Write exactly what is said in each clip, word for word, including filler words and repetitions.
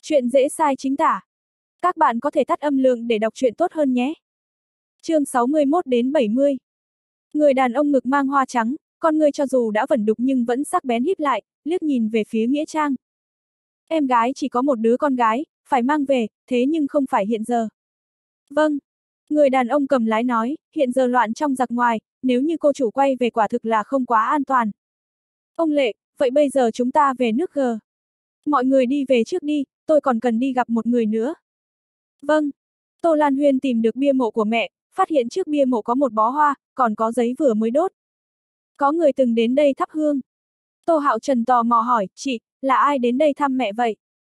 Chuyện dễ sai chính tả. Các bạn có thể tắt âm lượng để đọc truyện tốt hơn nhé. Chương sáu mươi mốt đến bảy mươi. Người đàn ông ngực mang hoa trắng, con người cho dù đã vẩn đục nhưng vẫn sắc bén híp lại, liếc nhìn về phía Nghĩa Trang. Em gái chỉ có một đứa con gái, phải mang về, thế nhưng không phải hiện giờ. Vâng. Người đàn ông cầm lái nói, hiện giờ loạn trong giặc ngoài, nếu như cô chủ quay về quả thực là không quá an toàn. Ông Lệ, vậy bây giờ chúng ta về nước G. Mọi người đi về trước đi, tôi còn cần đi gặp một người nữa. Vâng. Tô Lan Huyên tìm được bia mộ của mẹ, phát hiện trước bia mộ có một bó hoa, còn có giấy vừa mới đốt. Có người từng đến đây thắp hương. Tô Hạo Trần tò mò hỏi, chị, là ai đến đây thăm mẹ vậy?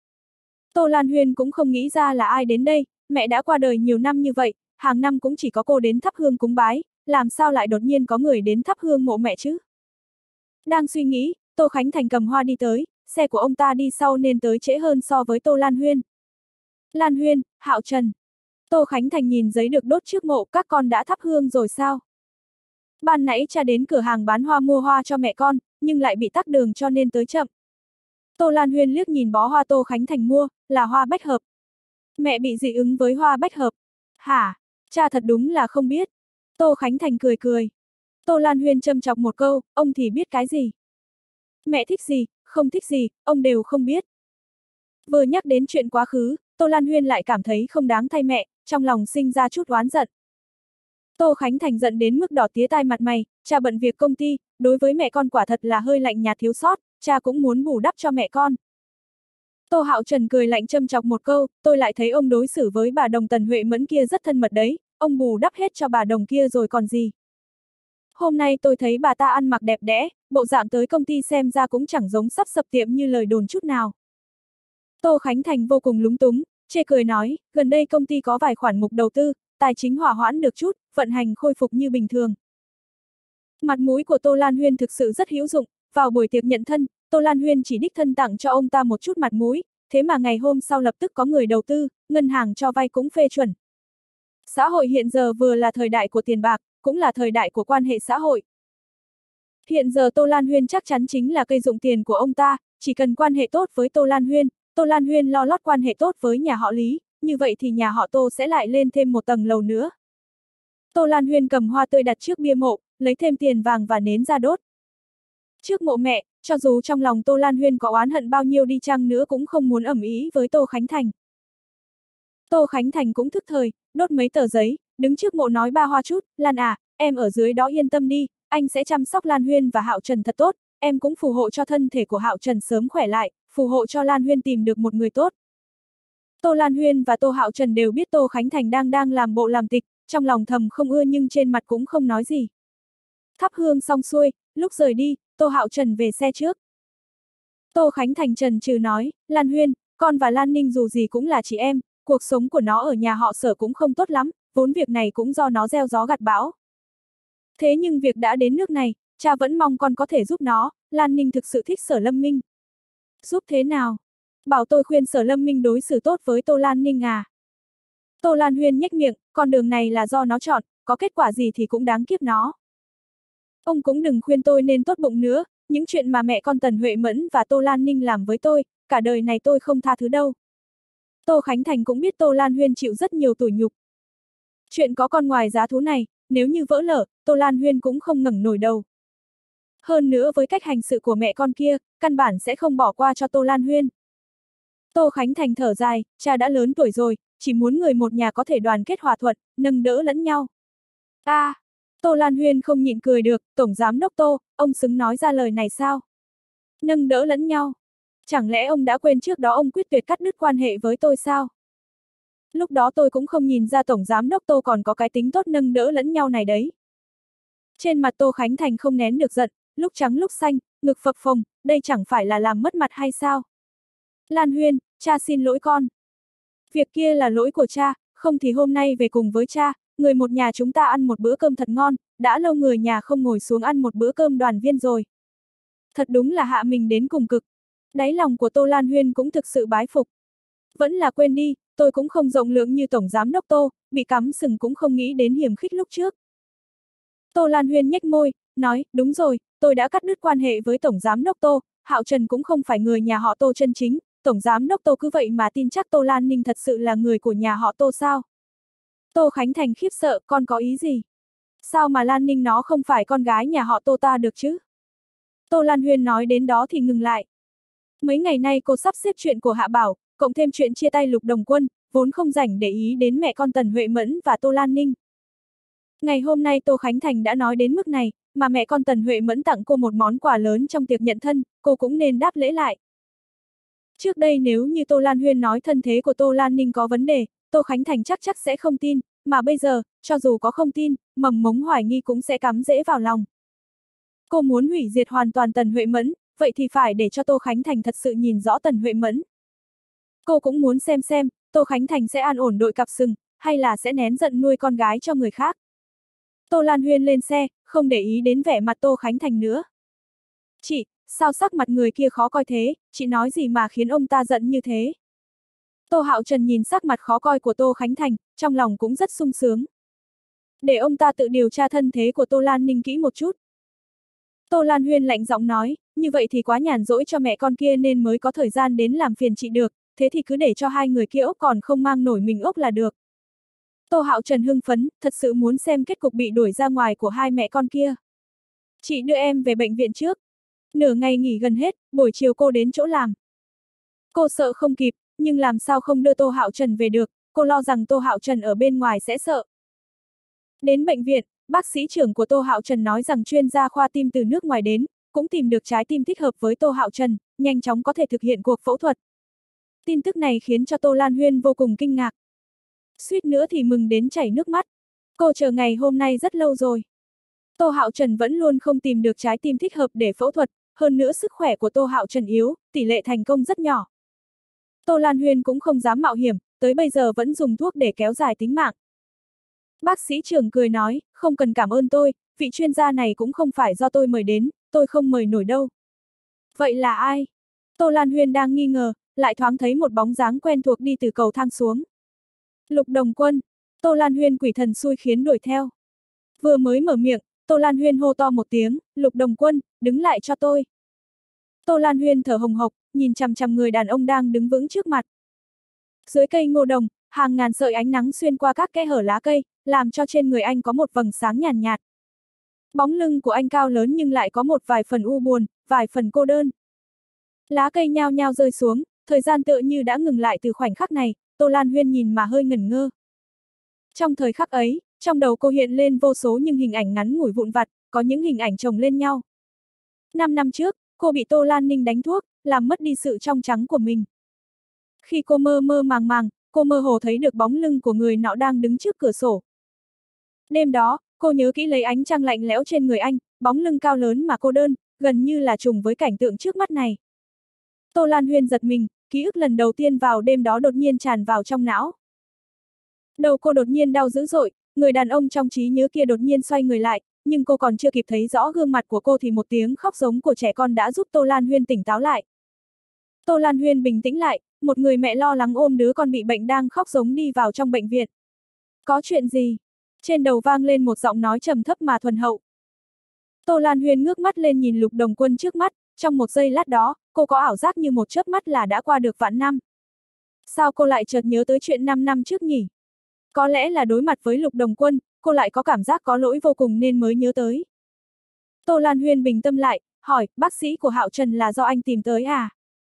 Tô Lan Huyên cũng không nghĩ ra là ai đến đây, mẹ đã qua đời nhiều năm như vậy, hàng năm cũng chỉ có cô đến thắp hương cúng bái, làm sao lại đột nhiên có người đến thắp hương mộ mẹ chứ? Đang suy nghĩ, Tô Khánh Thành cầm hoa đi tới, xe của ông ta đi sau nên tới trễ hơn so với Tô Lan Huyên. Lan Huyên, Hạo Trần. Tô Khánh Thành nhìn giấy được đốt trước mộ, các con đã thắp hương rồi sao? Ban nãy cha đến cửa hàng bán hoa mua hoa cho mẹ con, nhưng lại bị tắc đường cho nên tới chậm. Tô Lan Huyên liếc nhìn bó hoa Tô Khánh Thành mua, là hoa bách hợp. Mẹ bị dị ứng với hoa bách hợp. Hả? Cha thật đúng là không biết. Tô Khánh Thành cười cười. Tô Lan Huyên châm chọc một câu, ông thì biết cái gì? Mẹ thích gì, không thích gì, ông đều không biết. Vừa nhắc đến chuyện quá khứ, Tô Lan Huyên lại cảm thấy không đáng thay mẹ, trong lòng sinh ra chút oán giận. Tô Khánh Thành giận đến mức đỏ tía tai mặt mày, cha bận việc công ty, đối với mẹ con quả thật là hơi lạnh nhạt thiếu sót, cha cũng muốn bù đắp cho mẹ con. Tô Hạo Trần cười lạnh châm chọc một câu, tôi lại thấy ông đối xử với bà đồng Tần Huệ Mẫn kia rất thân mật đấy, ông bù đắp hết cho bà đồng kia rồi còn gì. Hôm nay tôi thấy bà ta ăn mặc đẹp đẽ, bộ dạng tới công ty xem ra cũng chẳng giống sắp sập tiệm như lời đồn chút nào. Tô Khánh Thành vô cùng lúng túng, chê cười nói, gần đây công ty có vài khoản mục đầu tư, tài chính hỏa hoãn được chút, vận hành khôi phục như bình thường. Mặt mũi của Tô Lan Huyên thực sự rất hữu dụng, vào buổi tiệc nhận thân, Tô Lan Huyên chỉ đích thân tặng cho ông ta một chút mặt mũi, thế mà ngày hôm sau lập tức có người đầu tư, ngân hàng cho vay cũng phê chuẩn. Xã hội hiện giờ vừa là thời đại của tiền bạc, cũng là thời đại của quan hệ xã hội. Hiện giờ Tô Lan Huyên chắc chắn chính là cây dụng tiền của ông ta, chỉ cần quan hệ tốt với Tô Lan Huyên, Tô Lan Huyên lo lót quan hệ tốt với nhà họ Lý, như vậy thì nhà họ Tô sẽ lại lên thêm một tầng lầu nữa. Tô Lan Huyên cầm hoa tươi đặt trước bia mộ, lấy thêm tiền vàng và nến ra đốt. Trước mộ mẹ, cho dù trong lòng Tô Lan Huyên có oán hận bao nhiêu đi chăng nữa cũng không muốn ầm ĩ với Tô Khánh Thành. Tô Khánh Thành cũng thức thời, đốt mấy tờ giấy, đứng trước mộ nói ba hoa chút, Lan à, em ở dưới đó yên tâm đi, anh sẽ chăm sóc Lan Huyên và Hạo Trần thật tốt, em cũng phù hộ cho thân thể của Hạo Trần sớm khỏe lại, phù hộ cho Lan Huyên tìm được một người tốt. Tô Lan Huyên và Tô Hạo Trần đều biết Tô Khánh Thành đang đang làm bộ làm tịch, trong lòng thầm không ưa nhưng trên mặt cũng không nói gì. Thắp hương xong xuôi, lúc rời đi, Tô Hạo Trần về xe trước. Tô Khánh Thành trần trừ nói, Lan Huyên, con và Lan Ninh dù gì cũng là chị em, cuộc sống của nó ở nhà họ Sở cũng không tốt lắm, vốn việc này cũng do nó gieo gió gặt bão. Thế nhưng việc đã đến nước này, cha vẫn mong con có thể giúp nó, Lan Ninh thực sự thích Sở Lâm Minh. Giúp thế nào? Bảo tôi khuyên Sở Lâm Minh đối xử tốt với Tô Lan Ninh à? Tô Lan Huyên nhếch miệng, con đường này là do nó chọn, có kết quả gì thì cũng đáng kiếp nó. Ông cũng đừng khuyên tôi nên tốt bụng nữa, những chuyện mà mẹ con Tần Huệ Mẫn và Tô Lan Ninh làm với tôi, cả đời này tôi không tha thứ đâu. Tô Khánh Thành cũng biết Tô Lan Huyên chịu rất nhiều tủi nhục. Chuyện có con ngoài giá thú này, nếu như vỡ lở, Tô Lan Huyên cũng không ngẩng nổi đầu. Hơn nữa với cách hành sự của mẹ con kia, căn bản sẽ không bỏ qua cho Tô Lan Huyên. Tô Khánh Thành thở dài, cha đã lớn tuổi rồi, chỉ muốn người một nhà có thể đoàn kết hòa thuận, nâng đỡ lẫn nhau. A, à, Tô Lan Huyên không nhịn cười được, Tổng Giám Đốc Tô, ông xứng nói ra lời này sao? Nâng đỡ lẫn nhau. Chẳng lẽ ông đã quên trước đó ông quyết tuyệt cắt đứt quan hệ với tôi sao? Lúc đó tôi cũng không nhìn ra Tổng Giám Đốc Tô còn có cái tính tốt nâng đỡ lẫn nhau này đấy. Trên mặt Tô Khánh Thành không nén được giận, lúc trắng lúc xanh, ngực phập phồng, đây chẳng phải là làm mất mặt hay sao? Lan Huyên, cha xin lỗi con. Việc kia là lỗi của cha, không thì hôm nay về cùng với cha, người một nhà chúng ta ăn một bữa cơm thật ngon, đã lâu người nhà không ngồi xuống ăn một bữa cơm đoàn viên rồi. Thật đúng là hạ mình đến cùng cực. Đáy lòng của Tô Lan Huyên cũng thực sự bái phục. Vẫn là quên đi, tôi cũng không rộng lượng như Tổng Giám Đốc Tô, bị cắm sừng cũng không nghĩ đến hiểm khích lúc trước. Tô Lan Huyên nhếch môi, nói, đúng rồi, tôi đã cắt đứt quan hệ với Tổng Giám Đốc Tô, Hạo Trần cũng không phải người nhà họ Tô chân chính, Tổng Giám đốc Tô cứ vậy mà tin chắc Tô Lan Ninh thật sự là người của nhà họ Tô sao? Tô Khánh Thành khiếp sợ, con có ý gì? Sao mà Lan Ninh nó không phải con gái nhà họ Tô ta được chứ? Tô Lan Huyên nói đến đó thì ngừng lại. Mấy ngày nay cô sắp xếp chuyện của Hạ Bảo, cộng thêm chuyện chia tay Lục Đồng Quân, vốn không rảnh để ý đến mẹ con Tần Huệ Mẫn và Tô Lan Ninh. Ngày hôm nay Tô Khánh Thành đã nói đến mức này, mà mẹ con Tần Huệ Mẫn tặng cô một món quà lớn trong tiệc nhận thân, cô cũng nên đáp lễ lại. Trước đây nếu như Tô Lan Huyên nói thân thế của Tô Lan Ninh có vấn đề, Tô Khánh Thành chắc chắc sẽ không tin, mà bây giờ, cho dù có không tin, mầm mống hoài nghi cũng sẽ cắm rễ vào lòng. Cô muốn hủy diệt hoàn toàn Tần Huệ Mẫn, vậy thì phải để cho Tô Khánh Thành thật sự nhìn rõ Tần Huệ Mẫn. Cô cũng muốn xem xem, Tô Khánh Thành sẽ an ổn đội cặp sừng, hay là sẽ nén giận nuôi con gái cho người khác. Tô Lan Huyên lên xe, không để ý đến vẻ mặt Tô Khánh Thành nữa. Chị, sao sắc mặt người kia khó coi thế, chị nói gì mà khiến ông ta giận như thế? Tô Hạo Trần nhìn sắc mặt khó coi của Tô Khánh Thành, trong lòng cũng rất sung sướng. Để ông ta tự điều tra thân thế của Tô Lan Ninh kỹ một chút. Tô Lan Huyên lạnh giọng nói, như vậy thì quá nhàn rỗi cho mẹ con kia nên mới có thời gian đến làm phiền chị được, thế thì cứ để cho hai người kia ốc còn không mang nổi mình ốc là được. Tô Hạo Trần hưng phấn, thật sự muốn xem kết cục bị đuổi ra ngoài của hai mẹ con kia. Chị đưa em về bệnh viện trước. Nửa ngày nghỉ gần hết, buổi chiều cô đến chỗ làm. Cô sợ không kịp, nhưng làm sao không đưa Tô Hạo Trần về được, cô lo rằng Tô Hạo Trần ở bên ngoài sẽ sợ. Đến bệnh viện, bác sĩ trưởng của Tô Hạo Trần nói rằng chuyên gia khoa tim từ nước ngoài đến, cũng tìm được trái tim thích hợp với Tô Hạo Trần, nhanh chóng có thể thực hiện cuộc phẫu thuật. Tin tức này khiến cho Tô Lan Huyên vô cùng kinh ngạc. Suýt nữa thì mừng đến chảy nước mắt. Cô chờ ngày hôm nay rất lâu rồi. Tô Hạo Trần vẫn luôn không tìm được trái tim thích hợp để phẫu thuật, hơn nữa sức khỏe của Tô Hạo Trần yếu, tỷ lệ thành công rất nhỏ. Tô Lan Huyên cũng không dám mạo hiểm, tới bây giờ vẫn dùng thuốc để kéo dài tính mạng. Bác sĩ trưởng cười nói, không cần cảm ơn tôi, vị chuyên gia này cũng không phải do tôi mời đến, tôi không mời nổi đâu. Vậy là ai? Tô Lan Huyên đang nghi ngờ, lại thoáng thấy một bóng dáng quen thuộc đi từ cầu thang xuống. Lục Đồng Quân. Tô Lan Huyên quỷ thần xui khiến đuổi theo. Vừa mới mở miệng, Tô Lan Huyên hô to một tiếng, Lục Đồng Quân, đứng lại cho tôi. Tô Lan Huyên thở hồng hộc, nhìn chằm chằm người đàn ông đang đứng vững trước mặt. Dưới cây ngô đồng, hàng ngàn sợi ánh nắng xuyên qua các kẽ hở lá cây, làm cho trên người anh có một vầng sáng nhàn nhạt, nhạt. Bóng lưng của anh cao lớn nhưng lại có một vài phần u buồn, vài phần cô đơn. Lá cây nhao nhao rơi xuống, thời gian tựa như đã ngừng lại từ khoảnh khắc này, Tô Lan Huyên nhìn mà hơi ngẩn ngơ. Trong thời khắc ấy, trong đầu cô hiện lên vô số những hình ảnh ngắn ngủi vụn vặt, có những hình ảnh chồng lên nhau. Năm năm trước, cô bị Tô Lan Ninh đánh thuốc, làm mất đi sự trong trắng của mình. Khi cô mơ mơ màng màng, cô mơ hồ thấy được bóng lưng của người nọ đang đứng trước cửa sổ. Đêm đó, cô nhớ kỹ lấy ánh trăng lạnh lẽo trên người anh, bóng lưng cao lớn mà cô đơn, gần như là trùng với cảnh tượng trước mắt này. Tô Lan Huyên giật mình, ký ức lần đầu tiên vào đêm đó đột nhiên tràn vào trong não. Đầu cô đột nhiên đau dữ dội, người đàn ông trong trí nhớ kia đột nhiên xoay người lại, nhưng cô còn chưa kịp thấy rõ gương mặt của cô thì một tiếng khóc giống của trẻ con đã giúp Tô Lan Huyên tỉnh táo lại. Tô Lan Huyên bình tĩnh lại, một người mẹ lo lắng ôm đứa con bị bệnh đang khóc giống đi vào trong bệnh viện. Có chuyện gì? Trên đầu vang lên một giọng nói trầm thấp mà thuần hậu. Tô Lan Huyên ngước mắt lên nhìn Lục Đồng Quân trước mắt, trong một giây lát đó, cô có ảo giác như một chớp mắt là đã qua được vạn năm. Sao cô lại chợt nhớ tới chuyện năm năm trước nhỉ? Có lẽ là đối mặt với Lục Đồng Quân, cô lại có cảm giác có lỗi vô cùng nên mới nhớ tới. Tô Lan Huyên bình tâm lại, hỏi, bác sĩ của Hạo Trần là do anh tìm tới à?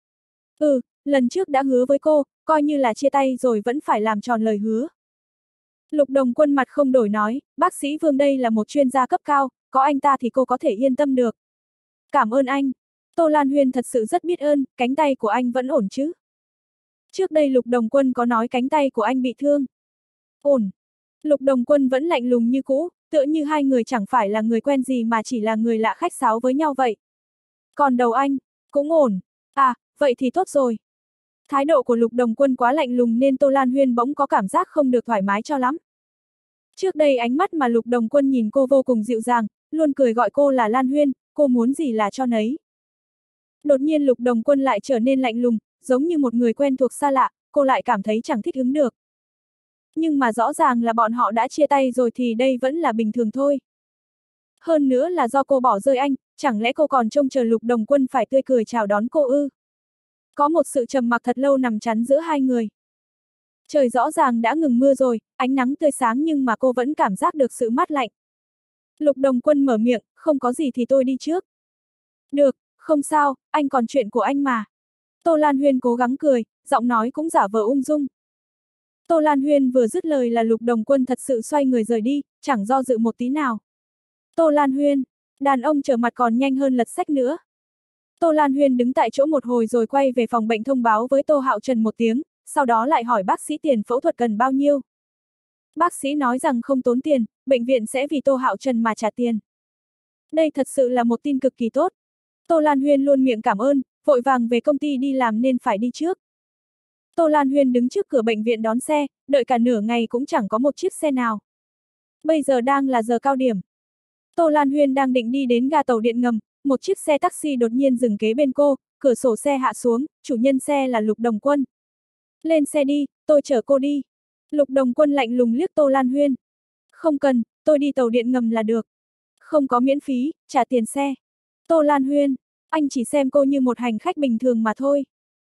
Ừ, lần trước đã hứa với cô, coi như là chia tay rồi vẫn phải làm tròn lời hứa. Lục Đồng Quân mặt không đổi nói, bác sĩ Vương đây là một chuyên gia cấp cao, có anh ta thì cô có thể yên tâm được. Cảm ơn anh. Tô Lan Huyên thật sự rất biết ơn, cánh tay của anh vẫn ổn chứ? Trước đây Lục Đồng Quân có nói cánh tay của anh bị thương. Ổn. Lục Đồng Quân vẫn lạnh lùng như cũ, tựa như hai người chẳng phải là người quen gì mà chỉ là người lạ khách sáo với nhau vậy. Còn đầu anh, cũng ổn. À, vậy thì tốt rồi. Thái độ của Lục Đồng Quân quá lạnh lùng nên Tô Lan Huyên bỗng có cảm giác không được thoải mái cho lắm. Trước đây ánh mắt mà Lục Đồng Quân nhìn cô vô cùng dịu dàng, luôn cười gọi cô là Lan Huyên, cô muốn gì là cho nấy. Đột nhiên Lục Đồng Quân lại trở nên lạnh lùng, giống như một người quen thuộc xa lạ, cô lại cảm thấy chẳng thích ứng được. Nhưng mà rõ ràng là bọn họ đã chia tay rồi thì đây vẫn là bình thường thôi. Hơn nữa là do cô bỏ rơi anh, chẳng lẽ cô còn trông chờ Lục Đồng Quân phải tươi cười chào đón cô ư? Có một sự trầm mặc thật lâu nằm chắn giữa hai người. Trời rõ ràng đã ngừng mưa rồi, ánh nắng tươi sáng nhưng mà cô vẫn cảm giác được sự mát lạnh. Lục Đồng Quân mở miệng, không có gì thì tôi đi trước. Được, không sao, anh còn chuyện của anh mà. Tô Lan Huyên cố gắng cười, giọng nói cũng giả vờ ung dung. Tô Lan Huyên vừa dứt lời là Lục Đồng Quân thật sự xoay người rời đi, chẳng do dự một tí nào. Tô Lan Huyên, đàn ông trở mặt còn nhanh hơn lật sách nữa. Tô Lan Huyên đứng tại chỗ một hồi rồi quay về phòng bệnh thông báo với Tô Hạo Trần một tiếng, sau đó lại hỏi bác sĩ tiền phẫu thuật cần bao nhiêu. Bác sĩ nói rằng không tốn tiền, bệnh viện sẽ vì Tô Hạo Trần mà trả tiền. Đây thật sự là một tin cực kỳ tốt. Tô Lan Huyên luôn miệng cảm ơn, vội vàng về công ty đi làm nên phải đi trước. Tô Lan Huyên đứng trước cửa bệnh viện đón xe, đợi cả nửa ngày cũng chẳng có một chiếc xe nào. Bây giờ đang là giờ cao điểm. Tô Lan Huyên đang định đi đến ga tàu điện ngầm, một chiếc xe taxi đột nhiên dừng kế bên cô, cửa sổ xe hạ xuống, chủ nhân xe là Lục Đồng Quân. Lên xe đi, tôi chở cô đi. Lục Đồng Quân lạnh lùng liếc Tô Lan Huyên. Không cần, tôi đi tàu điện ngầm là được. Không có miễn phí, trả tiền xe. Tô Lan Huyên, anh chỉ xem cô như một hành khách bình thường mà thôi.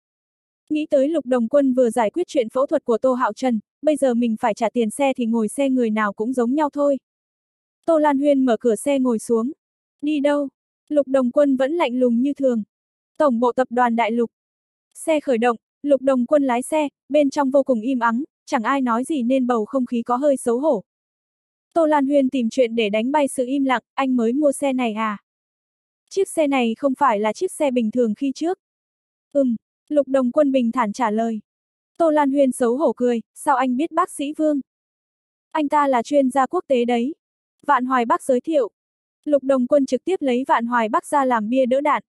Nghĩ tới Lục Đồng Quân vừa giải quyết chuyện phẫu thuật của Tô Hạo Trần, bây giờ mình phải trả tiền xe thì ngồi xe người nào cũng giống nhau thôi. Tô Lan Huyên mở cửa xe ngồi xuống. Đi đâu? Lục Đồng Quân vẫn lạnh lùng như thường. Tổng bộ tập đoàn Đại Lục. Xe khởi động, Lục Đồng Quân lái xe, bên trong vô cùng im ắng, chẳng ai nói gì nên bầu không khí có hơi xấu hổ. Tô Lan Huyên tìm chuyện để đánh bay sự im lặng, anh mới mua xe này à? Chiếc xe này không phải là chiếc xe bình thường khi trước. Ừm, Lục Đồng Quân bình thản trả lời. Tô Lan Huyên xấu hổ cười, sao anh biết bác sĩ Vương? Anh ta là chuyên gia quốc tế đấy. Vạn Hoài Bắc giới thiệu. Lục Đồng Quân trực tiếp lấy Vạn Hoài Bắc ra làm bia đỡ đạn.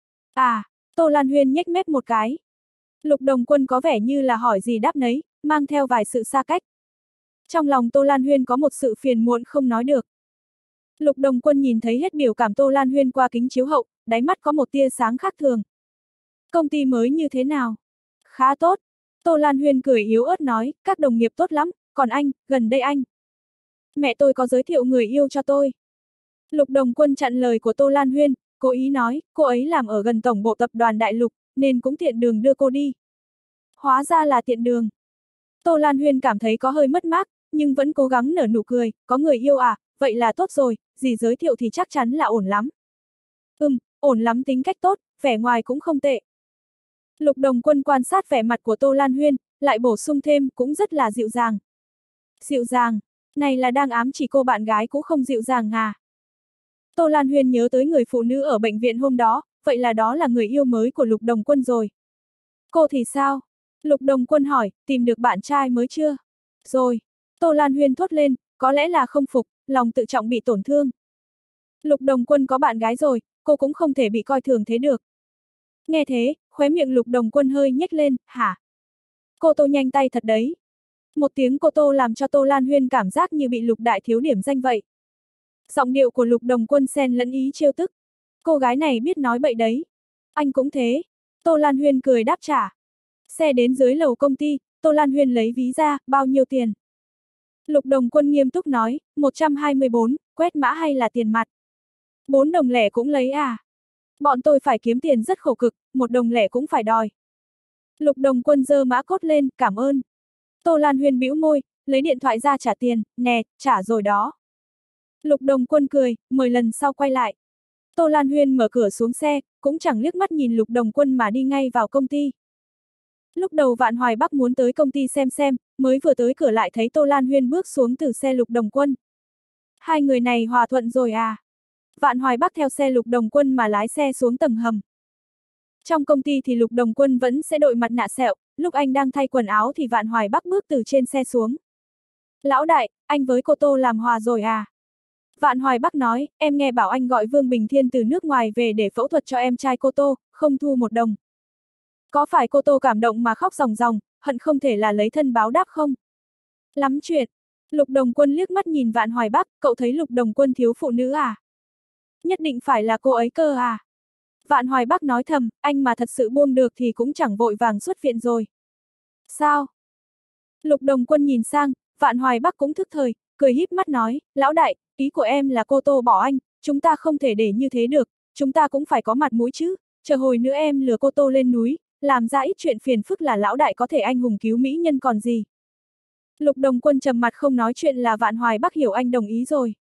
À, Tô Lan Huyên nhếch mép một cái. Lục Đồng Quân có vẻ như là hỏi gì đáp nấy, mang theo vài sự xa cách. Trong lòng Tô Lan Huyên có một sự phiền muộn không nói được. Lục Đồng Quân nhìn thấy hết biểu cảm Tô Lan Huyên qua kính chiếu hậu, đáy mắt có một tia sáng khác thường. Công ty mới như thế nào? Khá tốt. Tô Lan Huyên cười yếu ớt nói, các đồng nghiệp tốt lắm, còn anh, gần đây anh. Mẹ tôi có giới thiệu người yêu cho tôi. Lục Đồng Quân chặn lời của Tô Lan Huyên, cố ý nói, cô ấy làm ở gần tổng bộ tập đoàn Đại Lục, nên cũng tiện đường đưa cô đi. Hóa ra là tiện đường. Tô Lan Huyên cảm thấy có hơi mất mát, nhưng vẫn cố gắng nở nụ cười, có người yêu à, vậy là tốt rồi, dì giới thiệu thì chắc chắn là ổn lắm. Ừm, ổn lắm tính cách tốt, vẻ ngoài cũng không tệ. Lục Đồng Quân quan sát vẻ mặt của Tô Lan Huyên, lại bổ sung thêm, cũng rất là dịu dàng. Dịu dàng, này là đang ám chỉ cô bạn gái cũng không dịu dàng à? Tô Lan Huyên nhớ tới người phụ nữ ở bệnh viện hôm đó, vậy là đó là người yêu mới của Lục Đồng Quân rồi. Cô thì sao? Lục Đồng Quân hỏi, tìm được bạn trai mới chưa? Rồi. Tô Lan Huyên thốt lên, có lẽ là không phục, lòng tự trọng bị tổn thương. Lục Đồng Quân có bạn gái rồi, cô cũng không thể bị coi thường thế được. Nghe thế, khóe miệng Lục Đồng Quân hơi nhếch lên, hả? Cô Tô nhanh tay thật đấy. Một tiếng cô Tô làm cho Tô Lan Huyên cảm giác như bị Lục Đại thiếu điểm danh vậy. Giọng điệu của Lục Đồng Quân xen lẫn ý trêu tức. Cô gái này biết nói bậy đấy. Anh cũng thế. Tô Lan Huyên cười đáp trả. Xe đến dưới lầu công ty, Tô Lan Huyên lấy ví ra, bao nhiêu tiền? Lục Đồng Quân nghiêm túc nói, một trăm hai mươi bốn, quét mã hay là tiền mặt? Bốn đồng lẻ cũng lấy à? Bọn tôi phải kiếm tiền rất khổ cực, một đồng lẻ cũng phải đòi. Lục Đồng Quân giơ mã cốt lên, cảm ơn. Tô Lan Huyên bĩu môi, lấy điện thoại ra trả tiền, nè, trả rồi đó. Lục Đồng Quân cười, mười lần sau quay lại. Tô Lan Huyên mở cửa xuống xe, cũng chẳng liếc mắt nhìn Lục Đồng Quân mà đi ngay vào công ty. Lúc đầu Vạn Hoài Bắc muốn tới công ty xem xem, mới vừa tới cửa lại thấy Tô Lan Huyên bước xuống từ xe Lục Đồng Quân. Hai người này hòa thuận rồi à? Vạn Hoài Bắc theo xe Lục Đồng Quân mà lái xe xuống tầng hầm. Trong công ty thì Lục Đồng Quân vẫn sẽ đội mặt nạ sẹo, lúc anh đang thay quần áo thì Vạn Hoài Bắc bước từ trên xe xuống. Lão đại, anh với cô Tô làm hòa rồi à? Vạn Hoài Bắc nói, em nghe bảo anh gọi Vương Bình Thiên từ nước ngoài về để phẫu thuật cho em trai cô Tô, không thu một đồng. Có phải cô Tô cảm động mà khóc ròng ròng, hận không thể là lấy thân báo đáp không? Lắm chuyện. Lục Đồng Quân liếc mắt nhìn Vạn Hoài Bắc, cậu thấy Lục Đồng Quân thiếu phụ nữ à? Nhất định phải là cô ấy cơ à? Vạn Hoài Bắc nói thầm, anh mà thật sự buông được thì cũng chẳng vội vàng xuất viện rồi. Sao? Lục Đồng Quân nhìn sang, Vạn Hoài Bắc cũng thức thời, cười híp mắt nói, lão đại, ý của em là cô Tô bỏ anh, chúng ta không thể để như thế được, chúng ta cũng phải có mặt mũi chứ, chờ hồi nữa em lừa cô Tô lên núi, làm ra ít chuyện phiền phức là lão đại có thể anh hùng cứu mỹ nhân còn gì. Lục Đồng Quân trầm mặt không nói chuyện là Vạn Hoài Bắc hiểu anh đồng ý rồi.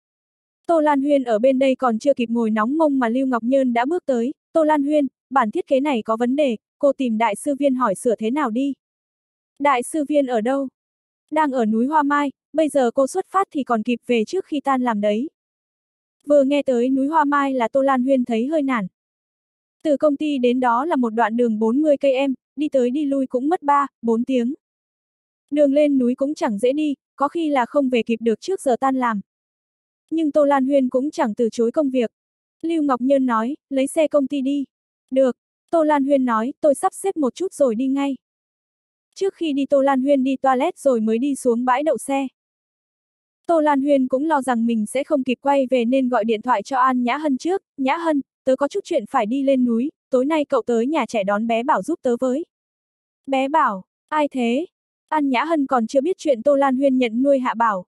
Tô Lan Huyên ở bên đây còn chưa kịp ngồi nóng mông mà Lưu Ngọc Nhơn đã bước tới. Tô Lan Huyên, bản thiết kế này có vấn đề, cô tìm đại sư Viên hỏi sửa thế nào đi. Đại sư Viên ở đâu? Đang ở núi Hoa Mai, bây giờ cô xuất phát thì còn kịp về trước khi tan làm đấy. Vừa nghe tới núi Hoa Mai là Tô Lan Huyên thấy hơi nản. Từ công ty đến đó là một đoạn đường bốn mươi cây em, đi tới đi lui cũng mất ba, bốn tiếng. Đường lên núi cũng chẳng dễ đi, có khi là không về kịp được trước giờ tan làm. Nhưng Tô Lan Huyên cũng chẳng từ chối công việc. Lưu Ngọc Nhơn nói, lấy xe công ty đi. Được, Tô Lan Huyên nói, tôi sắp xếp một chút rồi đi ngay. Trước khi đi Tô Lan Huyên đi toilet rồi mới đi xuống bãi đậu xe. Tô Lan Huyên cũng lo rằng mình sẽ không kịp quay về nên gọi điện thoại cho An Nhã Hân trước. Nhã Hân, tớ có chút chuyện phải đi lên núi, tối nay cậu tới nhà trẻ đón bé Bảo giúp tớ với. Bé Bảo, ai thế? An Nhã Hân còn chưa biết chuyện Tô Lan Huyên nhận nuôi Hạ Bảo.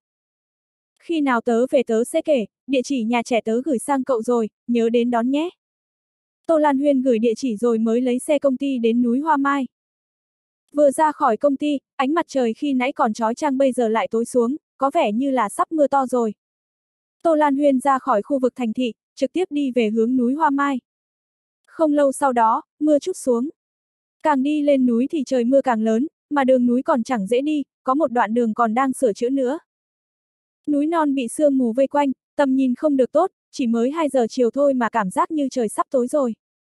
Khi nào tớ về tớ sẽ kể, địa chỉ nhà trẻ tớ gửi sang cậu rồi, nhớ đến đón nhé. Tô Lan Huyên gửi địa chỉ rồi mới lấy xe công ty đến núi Hoa Mai. Vừa ra khỏi công ty, ánh mặt trời khi nãy còn chói chang bây giờ lại tối xuống, có vẻ như là sắp mưa to rồi. Tô Lan Huyên ra khỏi khu vực thành thị, trực tiếp đi về hướng núi Hoa Mai. Không lâu sau đó, mưa trút xuống. Càng đi lên núi thì trời mưa càng lớn, mà đường núi còn chẳng dễ đi, có một đoạn đường còn đang sửa chữa nữa. Núi non bị sương mù vây quanh, tầm nhìn không được tốt, chỉ mới hai giờ chiều thôi mà cảm giác như trời sắp tối rồi.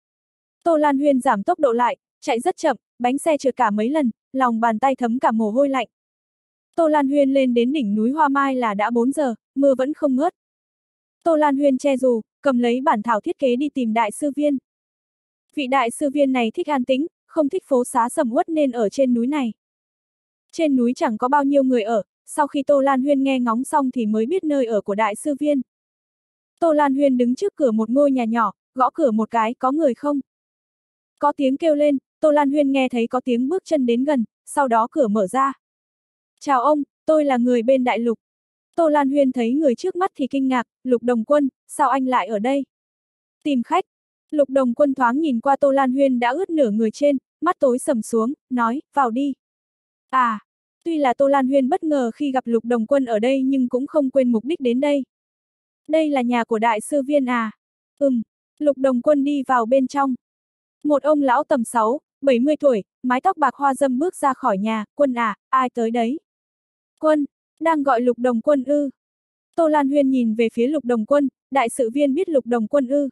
Tô Lan Huyên giảm tốc độ lại, chạy rất chậm, bánh xe trượt cả mấy lần, lòng bàn tay thấm cả mồ hôi lạnh. Tô Lan Huyên lên đến đỉnh núi Hoa Mai là đã bốn giờ, mưa vẫn không ngớt. Tô Lan Huyên che dù, cầm lấy bản thảo thiết kế đi tìm đại sư Viên. Vị đại sư Viên này thích an tĩnh, không thích phố xá sầm uất nên ở trên núi này. Trên núi chẳng có bao nhiêu người ở, sau khi Tô Lan Huyên nghe ngóng xong thì mới biết nơi ở của đại sư Viên. Tô Lan Huyên đứng trước cửa một ngôi nhà nhỏ, gõ cửa một cái, có người không? Có tiếng kêu lên, Tô Lan Huyên nghe thấy có tiếng bước chân đến gần, sau đó cửa mở ra. Chào ông, tôi là người bên Đại Lục. Tô Lan Huyên thấy người trước mắt thì kinh ngạc, Lục Đồng Quân, sao anh lại ở đây? Tìm khách. Lục Đồng Quân thoáng nhìn qua Tô Lan Huyên đã ướt nửa người trên, mắt tối sầm xuống, nói, vào đi. À, tuy là Tô Lan Huyên bất ngờ khi gặp Lục Đồng Quân ở đây nhưng cũng không quên mục đích đến đây. Đây là nhà của đại sư Viên à? Ừm, Lục Đồng Quân đi vào bên trong. Một ông lão tầm sáu, bảy mươi tuổi, mái tóc bạc hoa râm bước ra khỏi nhà, Quân à, ai tới đấy? Quân, đang gọi Lục Đồng Quân ư? Tô Lan Huyên nhìn về phía Lục Đồng Quân, đại sự Viên biết Lục Đồng Quân ư?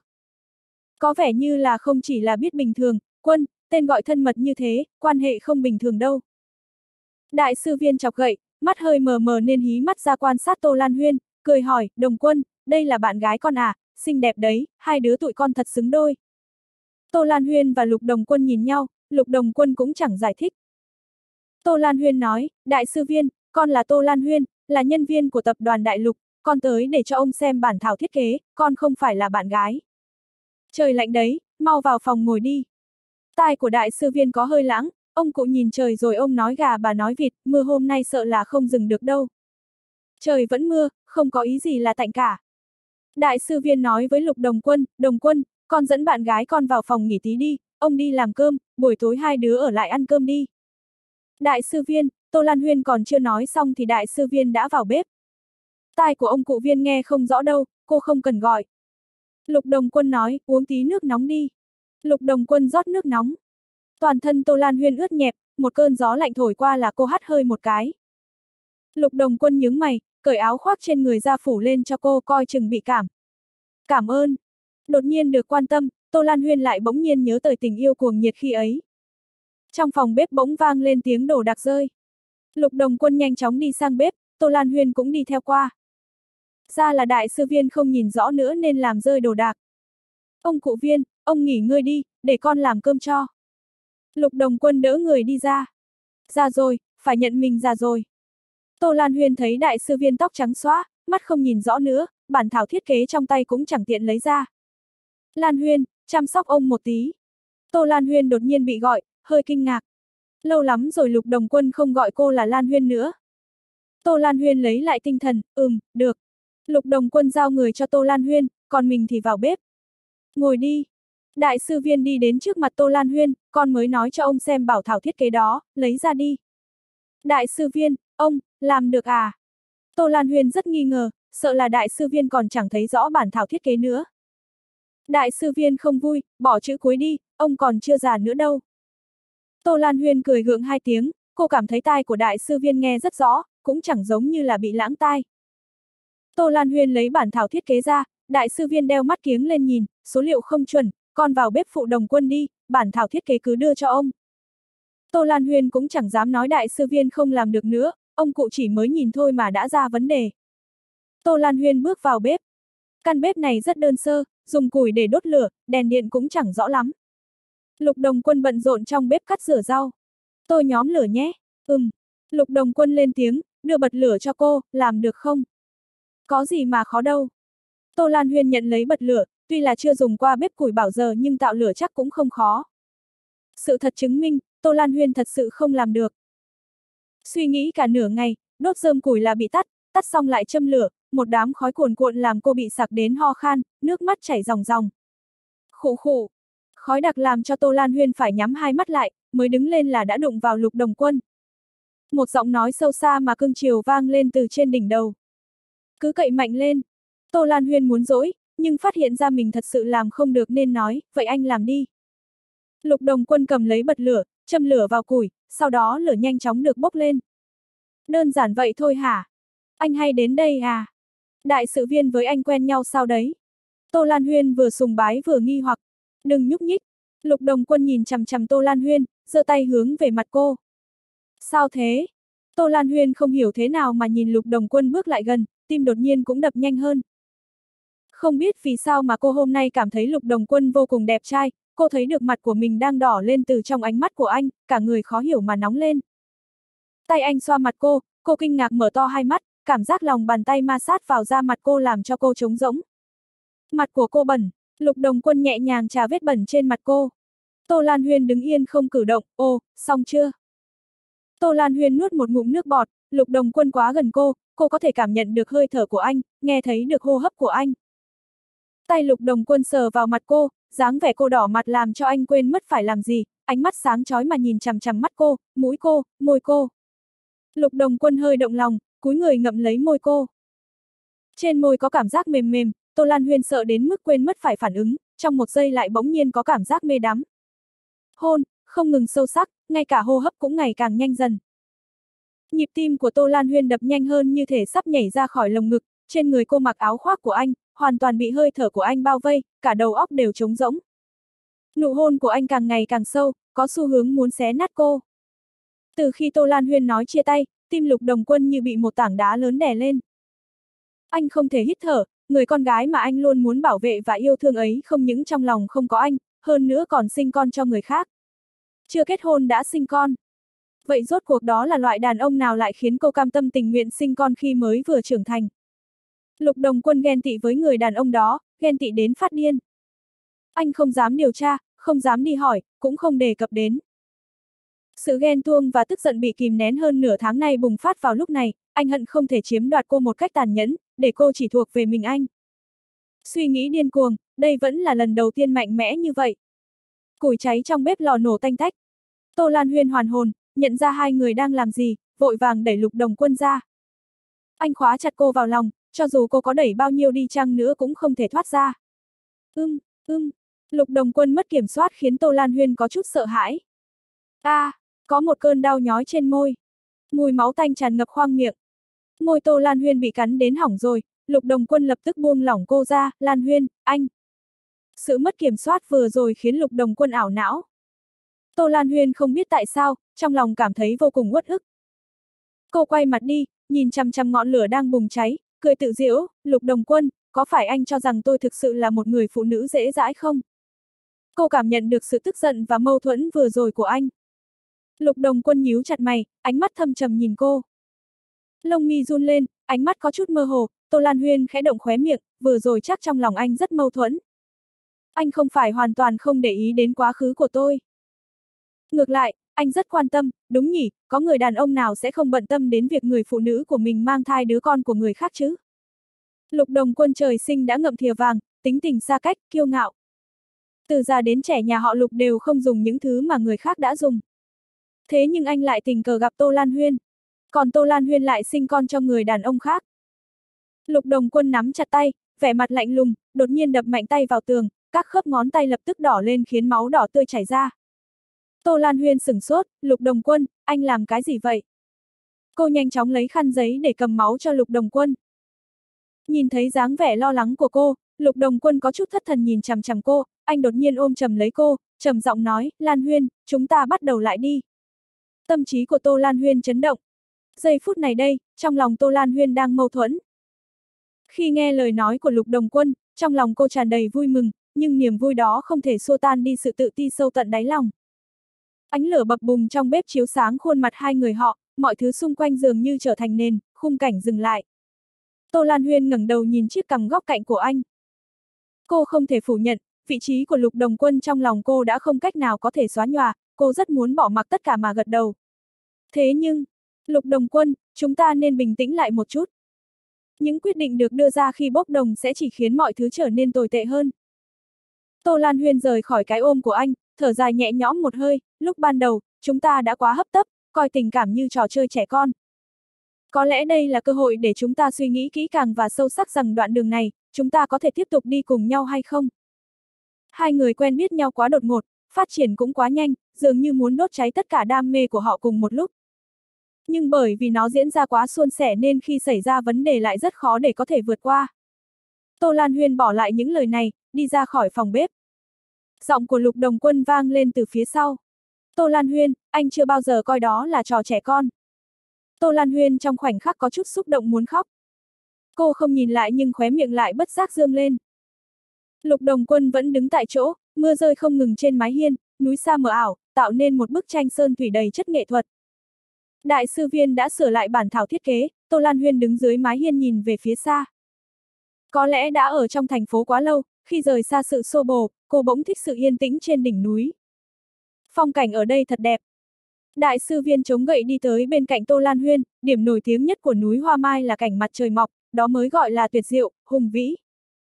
Có vẻ như là không chỉ là biết bình thường, Quân, tên gọi thân mật như thế, quan hệ không bình thường đâu. Đại sư Viên chọc gậy, mắt hơi mờ mờ nên hí mắt ra quan sát Tô Lan Huyên, cười hỏi, Đồng Quân, đây là bạn gái con à, xinh đẹp đấy, hai đứa tụi con thật xứng đôi. Tô Lan Huyên và Lục Đồng Quân nhìn nhau, Lục Đồng Quân cũng chẳng giải thích. Tô Lan Huyên nói, đại sư Viên, con là Tô Lan Huyên, là nhân viên của tập đoàn Đại Lục, con tới để cho ông xem bản thảo thiết kế, con không phải là bạn gái. Trời lạnh đấy, mau vào phòng ngồi đi. Tai của đại sư Viên có hơi lãng, ông cụ nhìn trời rồi ông nói gà bà nói vịt, mưa hôm nay sợ là không dừng được đâu. Trời vẫn mưa, không có ý gì là tạnh cả. Đại sư Viên nói với Lục Đồng Quân, Đồng Quân, con dẫn bạn gái con vào phòng nghỉ tí đi, ông đi làm cơm, buổi tối hai đứa ở lại ăn cơm đi. Đại sư Viên, Tô Lan Huyên còn chưa nói xong thì đại sư Viên đã vào bếp. Tai của ông cụ Viên nghe không rõ đâu, cô không cần gọi. Lục Đồng Quân nói, uống tí nước nóng đi. Lục Đồng Quân rót nước nóng. Toàn thân Tô Lan Huyên ướt nhẹp, một cơn gió lạnh thổi qua là cô hắt hơi một cái. Lục Đồng Quân nhướng mày, cởi áo khoác trên người ra phủ lên cho cô coi chừng bị cảm. Cảm ơn. Đột nhiên được quan tâm, Tô Lan Huyên lại bỗng nhiên nhớ tới tình yêu cuồng nhiệt khi ấy. Trong phòng bếp bỗng vang lên tiếng đồ đạc rơi. Lục Đồng Quân nhanh chóng đi sang bếp, Tô Lan Huyên cũng đi theo qua. Ra là đại sư Viên không nhìn rõ nữa nên làm rơi đồ đạc. Ông cụ Viên, ông nghỉ ngơi đi, để con làm cơm cho. Lục Đồng Quân đỡ người đi ra. Ra rồi, phải nhận mình ra rồi. Tô Lan Huyên thấy đại sư Viên tóc trắng xóa, mắt không nhìn rõ nữa, bản thảo thiết kế trong tay cũng chẳng tiện lấy ra. Lan Huyên, chăm sóc ông một tí. Tô Lan Huyên đột nhiên bị gọi, hơi kinh ngạc. Lâu lắm rồi Lục Đồng Quân không gọi cô là Lan Huyên nữa. Tô Lan Huyên lấy lại tinh thần, ừm, được. Lục Đồng Quân giao người cho Tô Lan Huyên, còn mình thì vào bếp. Ngồi đi. Đại sư Viên đi đến trước mặt Tô Lan Huyên, con mới nói cho ông xem bảo thảo thiết kế đó, lấy ra đi. Đại sư Viên, ông, làm được à? Tô Lan Huyên rất nghi ngờ, sợ là đại sư Viên còn chẳng thấy rõ bản thảo thiết kế nữa. Đại sư Viên không vui, bỏ chữ cuối đi, ông còn chưa già nữa đâu. Tô Lan Huyên cười gượng hai tiếng, cô cảm thấy tai của đại sư Viên nghe rất rõ, cũng chẳng giống như là bị lãng tai. Tô Lan Huyên lấy bản thảo thiết kế ra, đại sư Viên đeo mắt kiếng lên nhìn, số liệu không chuẩn, con vào bếp phụ đồng quân đi, bản thảo thiết kế cứ đưa cho ông. Tô Lan Huyên cũng chẳng dám nói đại sư Viên không làm được nữa, ông cụ chỉ mới nhìn thôi mà đã ra vấn đề. Tô Lan Huyên bước vào bếp. Căn bếp này rất đơn sơ, dùng củi để đốt lửa, đèn điện cũng chẳng rõ lắm. Lục Đồng Quân bận rộn trong bếp cắt rửa rau. Tôi nhóm lửa nhé. Ừm. Lục Đồng Quân lên tiếng, đưa bật lửa cho cô, làm được không? Có gì mà khó đâu. Tô Lan Huyên nhận lấy bật lửa, tuy là chưa dùng qua bếp củi bảo giờ nhưng tạo lửa chắc cũng không khó. Sự thật chứng minh, Tô Lan Huyên thật sự không làm được. Suy nghĩ cả nửa ngày, đốt rơm củi là bị tắt, tắt xong lại châm lửa, một đám khói cuồn cuộn làm cô bị sặc đến ho khan, nước mắt chảy ròng ròng. Khụ khụ. Khói đặc làm cho Tô Lan Huyên phải nhắm hai mắt lại, mới đứng lên là đã đụng vào Lục Đồng Quân. Một giọng nói sâu xa mà cương chiều vang lên từ trên đỉnh đầu. Cứ cậy mạnh lên. Tô Lan Huyên muốn dỗi, nhưng phát hiện ra mình thật sự làm không được nên nói, vậy anh làm đi. Lục Đồng Quân cầm lấy bật lửa, châm lửa vào củi, sau đó lửa nhanh chóng được bốc lên. Đơn giản vậy thôi hả? Anh hay đến đây à? Đại sự Viên với anh quen nhau sao đấy? Tô Lan Huyên vừa sùng bái vừa nghi hoặc. Đừng nhúc nhích. Lục Đồng Quân nhìn chằm chằm Tô Lan Huyên, giơ tay hướng về mặt cô. Sao thế? Tô Lan Huyên không hiểu thế nào mà nhìn Lục Đồng Quân bước lại gần, tim đột nhiên cũng đập nhanh hơn. Không biết vì sao mà cô hôm nay cảm thấy Lục Đồng Quân vô cùng đẹp trai, cô thấy được mặt của mình đang đỏ lên từ trong ánh mắt của anh, cả người khó hiểu mà nóng lên. Tay anh xoa mặt cô, cô kinh ngạc mở to hai mắt, cảm giác lòng bàn tay ma sát vào da mặt cô làm cho cô trống rỗng. Mặt của cô bẩn, Lục Đồng Quân nhẹ nhàng chà vết bẩn trên mặt cô. Tô Lan Huyên đứng yên không cử động, ồ, xong chưa? Tô Lan Huyên nuốt một ngụm nước bọt, Lục Đồng Quân quá gần cô, cô có thể cảm nhận được hơi thở của anh, nghe thấy được hô hấp của anh. Tay Lục Đồng Quân sờ vào mặt cô, dáng vẻ cô đỏ mặt làm cho anh quên mất phải làm gì, ánh mắt sáng chói mà nhìn chằm chằm mắt cô, mũi cô, môi cô. Lục Đồng Quân hơi động lòng, cúi người ngậm lấy môi cô. Trên môi có cảm giác mềm mềm, Tô Lan Huyên sợ đến mức quên mất phải phản ứng, trong một giây lại bỗng nhiên có cảm giác mê đắm. Hôn, không ngừng sâu sắc, ngay cả hô hấp cũng ngày càng nhanh dần. Nhịp tim của Tô Lan Huyên đập nhanh hơn như thể sắp nhảy ra khỏi lồng ngực, trên người cô mặc áo khoác của anh, hoàn toàn bị hơi thở của anh bao vây, cả đầu óc đều trống rỗng. Nụ hôn của anh càng ngày càng sâu, có xu hướng muốn xé nát cô. Từ khi Tô Lan Huyên nói chia tay, tim Lục Đồng Quân như bị một tảng đá lớn đè lên. Anh không thể hít thở, người con gái mà anh luôn muốn bảo vệ và yêu thương ấy không những trong lòng không có anh, hơn nữa còn sinh con cho người khác. Chưa kết hôn đã sinh con. Vậy rốt cuộc đó là loại đàn ông nào lại khiến cô cam tâm tình nguyện sinh con khi mới vừa trưởng thành? Lục Đồng Quân ghen tị với người đàn ông đó, ghen tị đến phát điên. Anh không dám điều tra, không dám đi hỏi, cũng không đề cập đến. Sự ghen tuông và tức giận bị kìm nén hơn nửa tháng nay bùng phát vào lúc này, anh hận không thể chiếm đoạt cô một cách tàn nhẫn, để cô chỉ thuộc về mình anh. Suy nghĩ điên cuồng, đây vẫn là lần đầu tiên mạnh mẽ như vậy. Củi cháy trong bếp lò nổ tanh tách. Tô Lan Huyên hoàn hồn, nhận ra hai người đang làm gì, vội vàng đẩy Lục Đồng Quân ra. Anh khóa chặt cô vào lòng, cho dù cô có đẩy bao nhiêu đi chăng nữa cũng không thể thoát ra. Ưm, ưm, Lục Đồng Quân mất kiểm soát khiến Tô Lan Huyên có chút sợ hãi. A, à, có một cơn đau nhói trên môi. Mùi máu tanh tràn ngập khoang miệng. Môi Tô Lan Huyên bị cắn đến hỏng rồi, Lục Đồng Quân lập tức buông lỏng cô ra, Lan Huyên, anh. Sự mất kiểm soát vừa rồi khiến Lục Đồng Quân ảo não. Tô Lan Huyên không biết tại sao, trong lòng cảm thấy vô cùng uất ức. Cô quay mặt đi, nhìn chằm chằm ngọn lửa đang bùng cháy, cười tự giễu, Lục Đồng Quân, có phải anh cho rằng tôi thực sự là một người phụ nữ dễ dãi không? Cô cảm nhận được sự tức giận và mâu thuẫn vừa rồi của anh. Lục Đồng Quân nhíu chặt mày, ánh mắt thâm trầm nhìn cô. Lông mi run lên, ánh mắt có chút mơ hồ, Tô Lan Huyên khẽ động khóe miệng, vừa rồi chắc trong lòng anh rất mâu thuẫn. Anh không phải hoàn toàn không để ý đến quá khứ của tôi. Ngược lại, anh rất quan tâm, đúng nhỉ, có người đàn ông nào sẽ không bận tâm đến việc người phụ nữ của mình mang thai đứa con của người khác chứ? Lục Đồng Quân trời sinh đã ngậm thìa vàng, tính tình xa cách, kiêu ngạo. Từ già đến trẻ nhà họ Lục đều không dùng những thứ mà người khác đã dùng. Thế nhưng anh lại tình cờ gặp Tô Lan Huyên. Còn Tô Lan Huyên lại sinh con cho người đàn ông khác. Lục Đồng Quân nắm chặt tay, vẻ mặt lạnh lùng, đột nhiên đập mạnh tay vào tường, các khớp ngón tay lập tức đỏ lên khiến máu đỏ tươi chảy ra. Tô Lan Huyên sửng sốt, Lục Đồng Quân, anh làm cái gì vậy? Cô nhanh chóng lấy khăn giấy để cầm máu cho Lục Đồng Quân. Nhìn thấy dáng vẻ lo lắng của cô, Lục Đồng Quân có chút thất thần nhìn chằm chằm cô, anh đột nhiên ôm chầm lấy cô, trầm giọng nói, Lan Huyên, chúng ta bắt đầu lại đi. Tâm trí của Tô Lan Huyên chấn động. Giây phút này đây, trong lòng Tô Lan Huyên đang mâu thuẫn. Khi nghe lời nói của Lục Đồng Quân, trong lòng cô tràn đầy vui mừng, nhưng niềm vui đó không thể xua tan đi sự tự ti sâu tận đáy lòng. Ánh lửa bập bùng trong bếp chiếu sáng khuôn mặt hai người họ, mọi thứ xung quanh dường như trở thành nền, khung cảnh dừng lại. Tô Lan Huyên ngẩng đầu nhìn chiếc cằm góc cạnh của anh. Cô không thể phủ nhận, vị trí của Lục Đồng Quân trong lòng cô đã không cách nào có thể xóa nhòa, cô rất muốn bỏ mặc tất cả mà gật đầu. Thế nhưng, Lục Đồng Quân, chúng ta nên bình tĩnh lại một chút. Những quyết định được đưa ra khi bốc đồng sẽ chỉ khiến mọi thứ trở nên tồi tệ hơn. Tô Lan Huyên rời khỏi cái ôm của anh, thở dài nhẹ nhõm một hơi, lúc ban đầu, chúng ta đã quá hấp tấp, coi tình cảm như trò chơi trẻ con. Có lẽ đây là cơ hội để chúng ta suy nghĩ kỹ càng và sâu sắc rằng đoạn đường này, chúng ta có thể tiếp tục đi cùng nhau hay không. Hai người quen biết nhau quá đột ngột, phát triển cũng quá nhanh, dường như muốn đốt cháy tất cả đam mê của họ cùng một lúc. Nhưng bởi vì nó diễn ra quá suôn sẻ nên khi xảy ra vấn đề lại rất khó để có thể vượt qua. Tô Lan Huyên bỏ lại những lời này, đi ra khỏi phòng bếp. Giọng của Lục Đồng Quân vang lên từ phía sau. Tô Lan Huyên, anh chưa bao giờ coi đó là trò trẻ con. Tô Lan Huyên trong khoảnh khắc có chút xúc động muốn khóc. Cô không nhìn lại nhưng khóe miệng lại bất giác dương lên. Lục Đồng Quân vẫn đứng tại chỗ, mưa rơi không ngừng trên mái hiên, núi xa mờ ảo, tạo nên một bức tranh sơn thủy đầy chất nghệ thuật. Đại sư Viên đã sửa lại bản thảo thiết kế, Tô Lan Huyên đứng dưới mái hiên nhìn về phía xa. Có lẽ đã ở trong thành phố quá lâu, khi rời xa sự xô bồ, cô bỗng thích sự yên tĩnh trên đỉnh núi. Phong cảnh ở đây thật đẹp. Đại sư Viên chống gậy đi tới bên cạnh Tô Lan Huyên, điểm nổi tiếng nhất của núi Hoa Mai là cảnh mặt trời mọc, đó mới gọi là tuyệt diệu, hùng vĩ.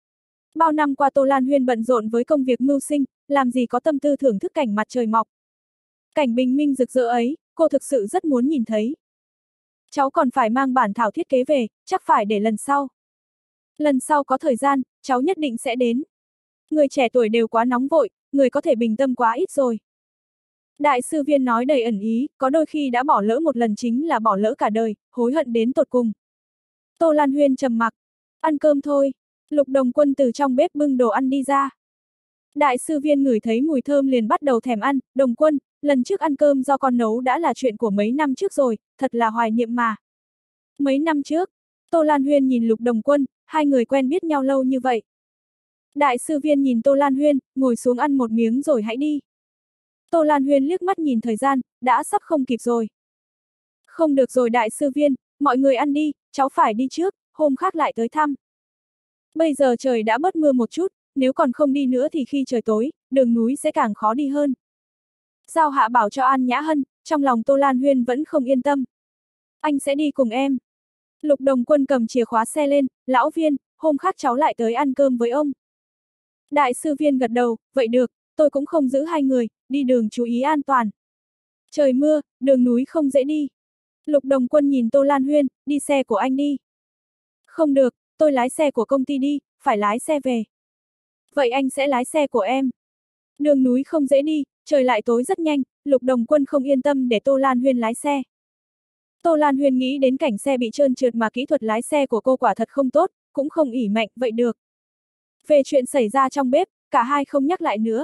Bao năm qua Tô Lan Huyên bận rộn với công việc mưu sinh, làm gì có tâm tư thưởng thức cảnh mặt trời mọc. Cảnh bình minh rực rỡ ấy, cô thực sự rất muốn nhìn thấy. Cháu còn phải mang bản thảo thiết kế về, chắc phải để lần sau. Lần sau có thời gian, cháu nhất định sẽ đến. Người trẻ tuổi đều quá nóng vội, người có thể bình tâm quá ít rồi. Đại sư Viên nói đầy ẩn ý, có đôi khi đã bỏ lỡ một lần chính là bỏ lỡ cả đời, hối hận đến tột cùng. Tô Lan Huyên trầm mặc. Ăn cơm thôi. Lục Đồng Quân từ trong bếp bưng đồ ăn đi ra. Đại sư Viên ngửi thấy mùi thơm liền bắt đầu thèm ăn, Đồng Quân, lần trước ăn cơm do con nấu đã là chuyện của mấy năm trước rồi, thật là hoài niệm mà. Mấy năm trước, Tô Lan Huyên nhìn Lục Đồng Quân, hai người quen biết nhau lâu như vậy. Đại sư Viên nhìn Tô Lan Huyên, ngồi xuống ăn một miếng rồi hãy đi. Tô Lan Huyên liếc mắt nhìn thời gian, đã sắp không kịp rồi. Không được rồi đại sư Viên, mọi người ăn đi, cháu phải đi trước, hôm khác lại tới thăm. Bây giờ trời đã bớt mưa một chút, nếu còn không đi nữa thì khi trời tối, đường núi sẽ càng khó đi hơn. Giao Hạ bảo cho An Nhã Hân, trong lòng Tô Lan Huyên vẫn không yên tâm. Anh sẽ đi cùng em. Lục Đồng Quân cầm chìa khóa xe lên, lão Viên, hôm khác cháu lại tới ăn cơm với ông. Đại sư Viên gật đầu, vậy được, tôi cũng không giữ hai người, đi đường chú ý an toàn. Trời mưa, đường núi không dễ đi. Lục Đồng Quân nhìn Tô Lan Huyên, đi xe của anh đi. Không được, tôi lái xe của công ty đi, phải lái xe về. Vậy anh sẽ lái xe của em. Đường núi không dễ đi, trời lại tối rất nhanh, Lục Đồng Quân không yên tâm để Tô Lan Huyên lái xe. Tô Lan Huyên nghĩ đến cảnh xe bị trơn trượt mà kỹ thuật lái xe của cô quả thật không tốt, cũng không ỉ mạnh, vậy được. Về chuyện xảy ra trong bếp, cả hai không nhắc lại nữa.